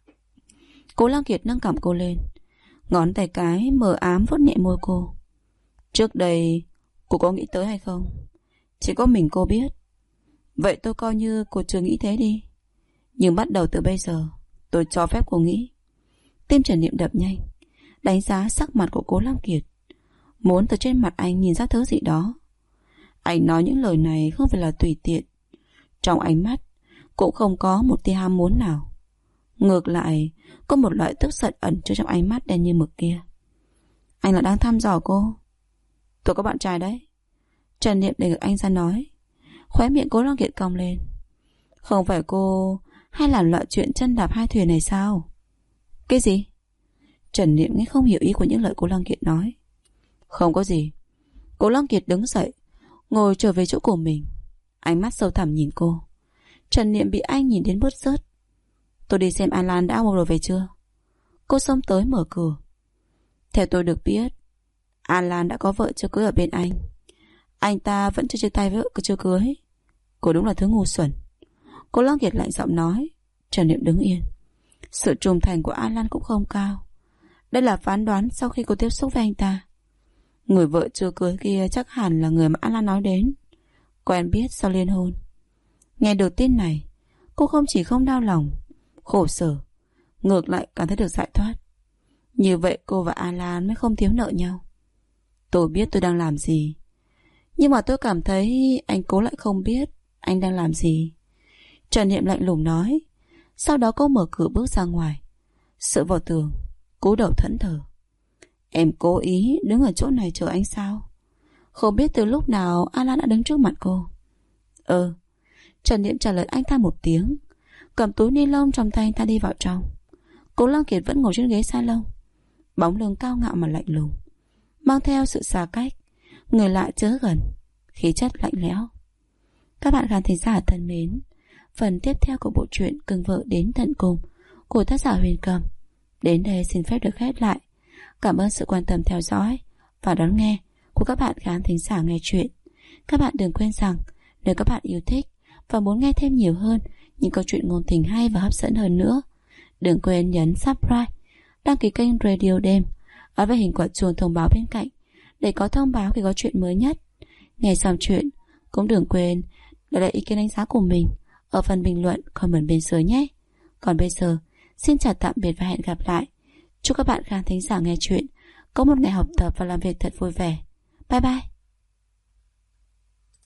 Cố Lăng Kiệt nâng cằm cô lên, ngón tay cái mờ ám vuốt nhẹ môi cô. Trước đây cô có nghĩ tới hay không? Chỉ có mình cô biết. Vậy tôi coi như cô chưa nghĩ thế đi. Nhưng bắt đầu từ bây giờ tôi cho phép cô nghĩ. Tim Trần Niệm đập nhanh, đánh giá sắc mặt của Cố Lăng Kiệt, muốn từ trên mặt anh nhìn ra thứ gì đó. Anh nói những lời này không phải là tùy tiện. Trong ánh mắt cũng không có một tia ham muốn nào. Ngược lại, có một loại tức giận ẩn chứa trong ánh mắt đen như mực kia. Anh là đang thăm dò cô. Tôi có bạn trai đấy. Trần Niệm đẩy ngực anh ra nói. Khóe miệng Cố Lăng Kiệt cong lên. Không phải cô hay là loại chuyện chân đạp hai thuyền này sao? Cái gì? Trần Niệm nghe không hiểu ý của những lời Cố Lăng Kiệt nói. Không có gì. Cố Lăng Kiệt đứng dậy, ngồi trở về chỗ của mình, ánh mắt sâu thẳm nhìn cô. Trần Niệm bị anh nhìn đến bứt rứt. Tôi đi xem Alan đã mua đồ về chưa? Cô xông tới mở cửa. Theo tôi được biết, Alan đã có vợ chưa cưới ở bên anh. Anh ta vẫn chưa chia tay với vợ chưa cưới. Cô đúng là thứ ngu xuẩn. Cô Lăng Kiệt lạnh giọng nói. Trần Niệm đứng yên. Sự trung thành của Alan cũng không cao. Đây là phán đoán sau khi cô tiếp xúc với anh ta. Người vợ chưa cưới kia chắc hẳn là người mà Alan nói đến. Quen biết sau liên hôn. Nghe được tin này, cô không chỉ không đau lòng, khổ sở, ngược lại cảm thấy được giải thoát. Như vậy cô và Alan mới không thiếu nợ nhau. Tôi biết tôi đang làm gì, nhưng mà tôi cảm thấy anh cố lại không biết anh đang làm gì. Trần Niệm lạnh lùng nói. Sau đó cô mở cửa bước ra ngoài, dựa vào tường, cúi đầu thẫn thờ. Em cố ý đứng ở chỗ này chờ anh sao? Không biết từ lúc nào Alan đã đứng trước mặt cô. Trần Niệm trả lời anh ta một tiếng, cầm túi ni lông trong tay anh ta đi vào trong. Cố Lăng Kiệt vẫn ngồi trên ghế salon, bóng lưng cao ngạo mà lạnh lùng, mang theo sự xa cách, người lạ chớ gần, khí chất lạnh lẽo. Các bạn khán thính giả thân mến, phần tiếp theo của bộ truyện Cưng Vợ Đến Tận Cùng của tác giả Huyền Cầm đến đây xin phép được khép lại. Cảm ơn sự quan tâm theo dõi và đón nghe của các bạn khán thính giả nghe chuyện. Các bạn đừng quên rằng nếu các bạn yêu thích và muốn nghe thêm nhiều hơn những câu chuyện ngôn tình hay và hấp dẫn hơn nữa, đừng quên nhấn subscribe, đăng ký kênh Radio Đêm, ấn vào hình quả chuông thông báo bên cạnh để có thông báo khi có chuyện mới nhất. Nghe xong chuyện cũng đừng quên để lại ý kiến đánh giá của mình ở phần bình luận comment bên dưới nhé. Còn bây giờ, xin chào tạm biệt và hẹn gặp lại. Chúc các bạn khán thính giả nghe chuyện có một ngày học tập và làm việc thật vui vẻ. Bye bye.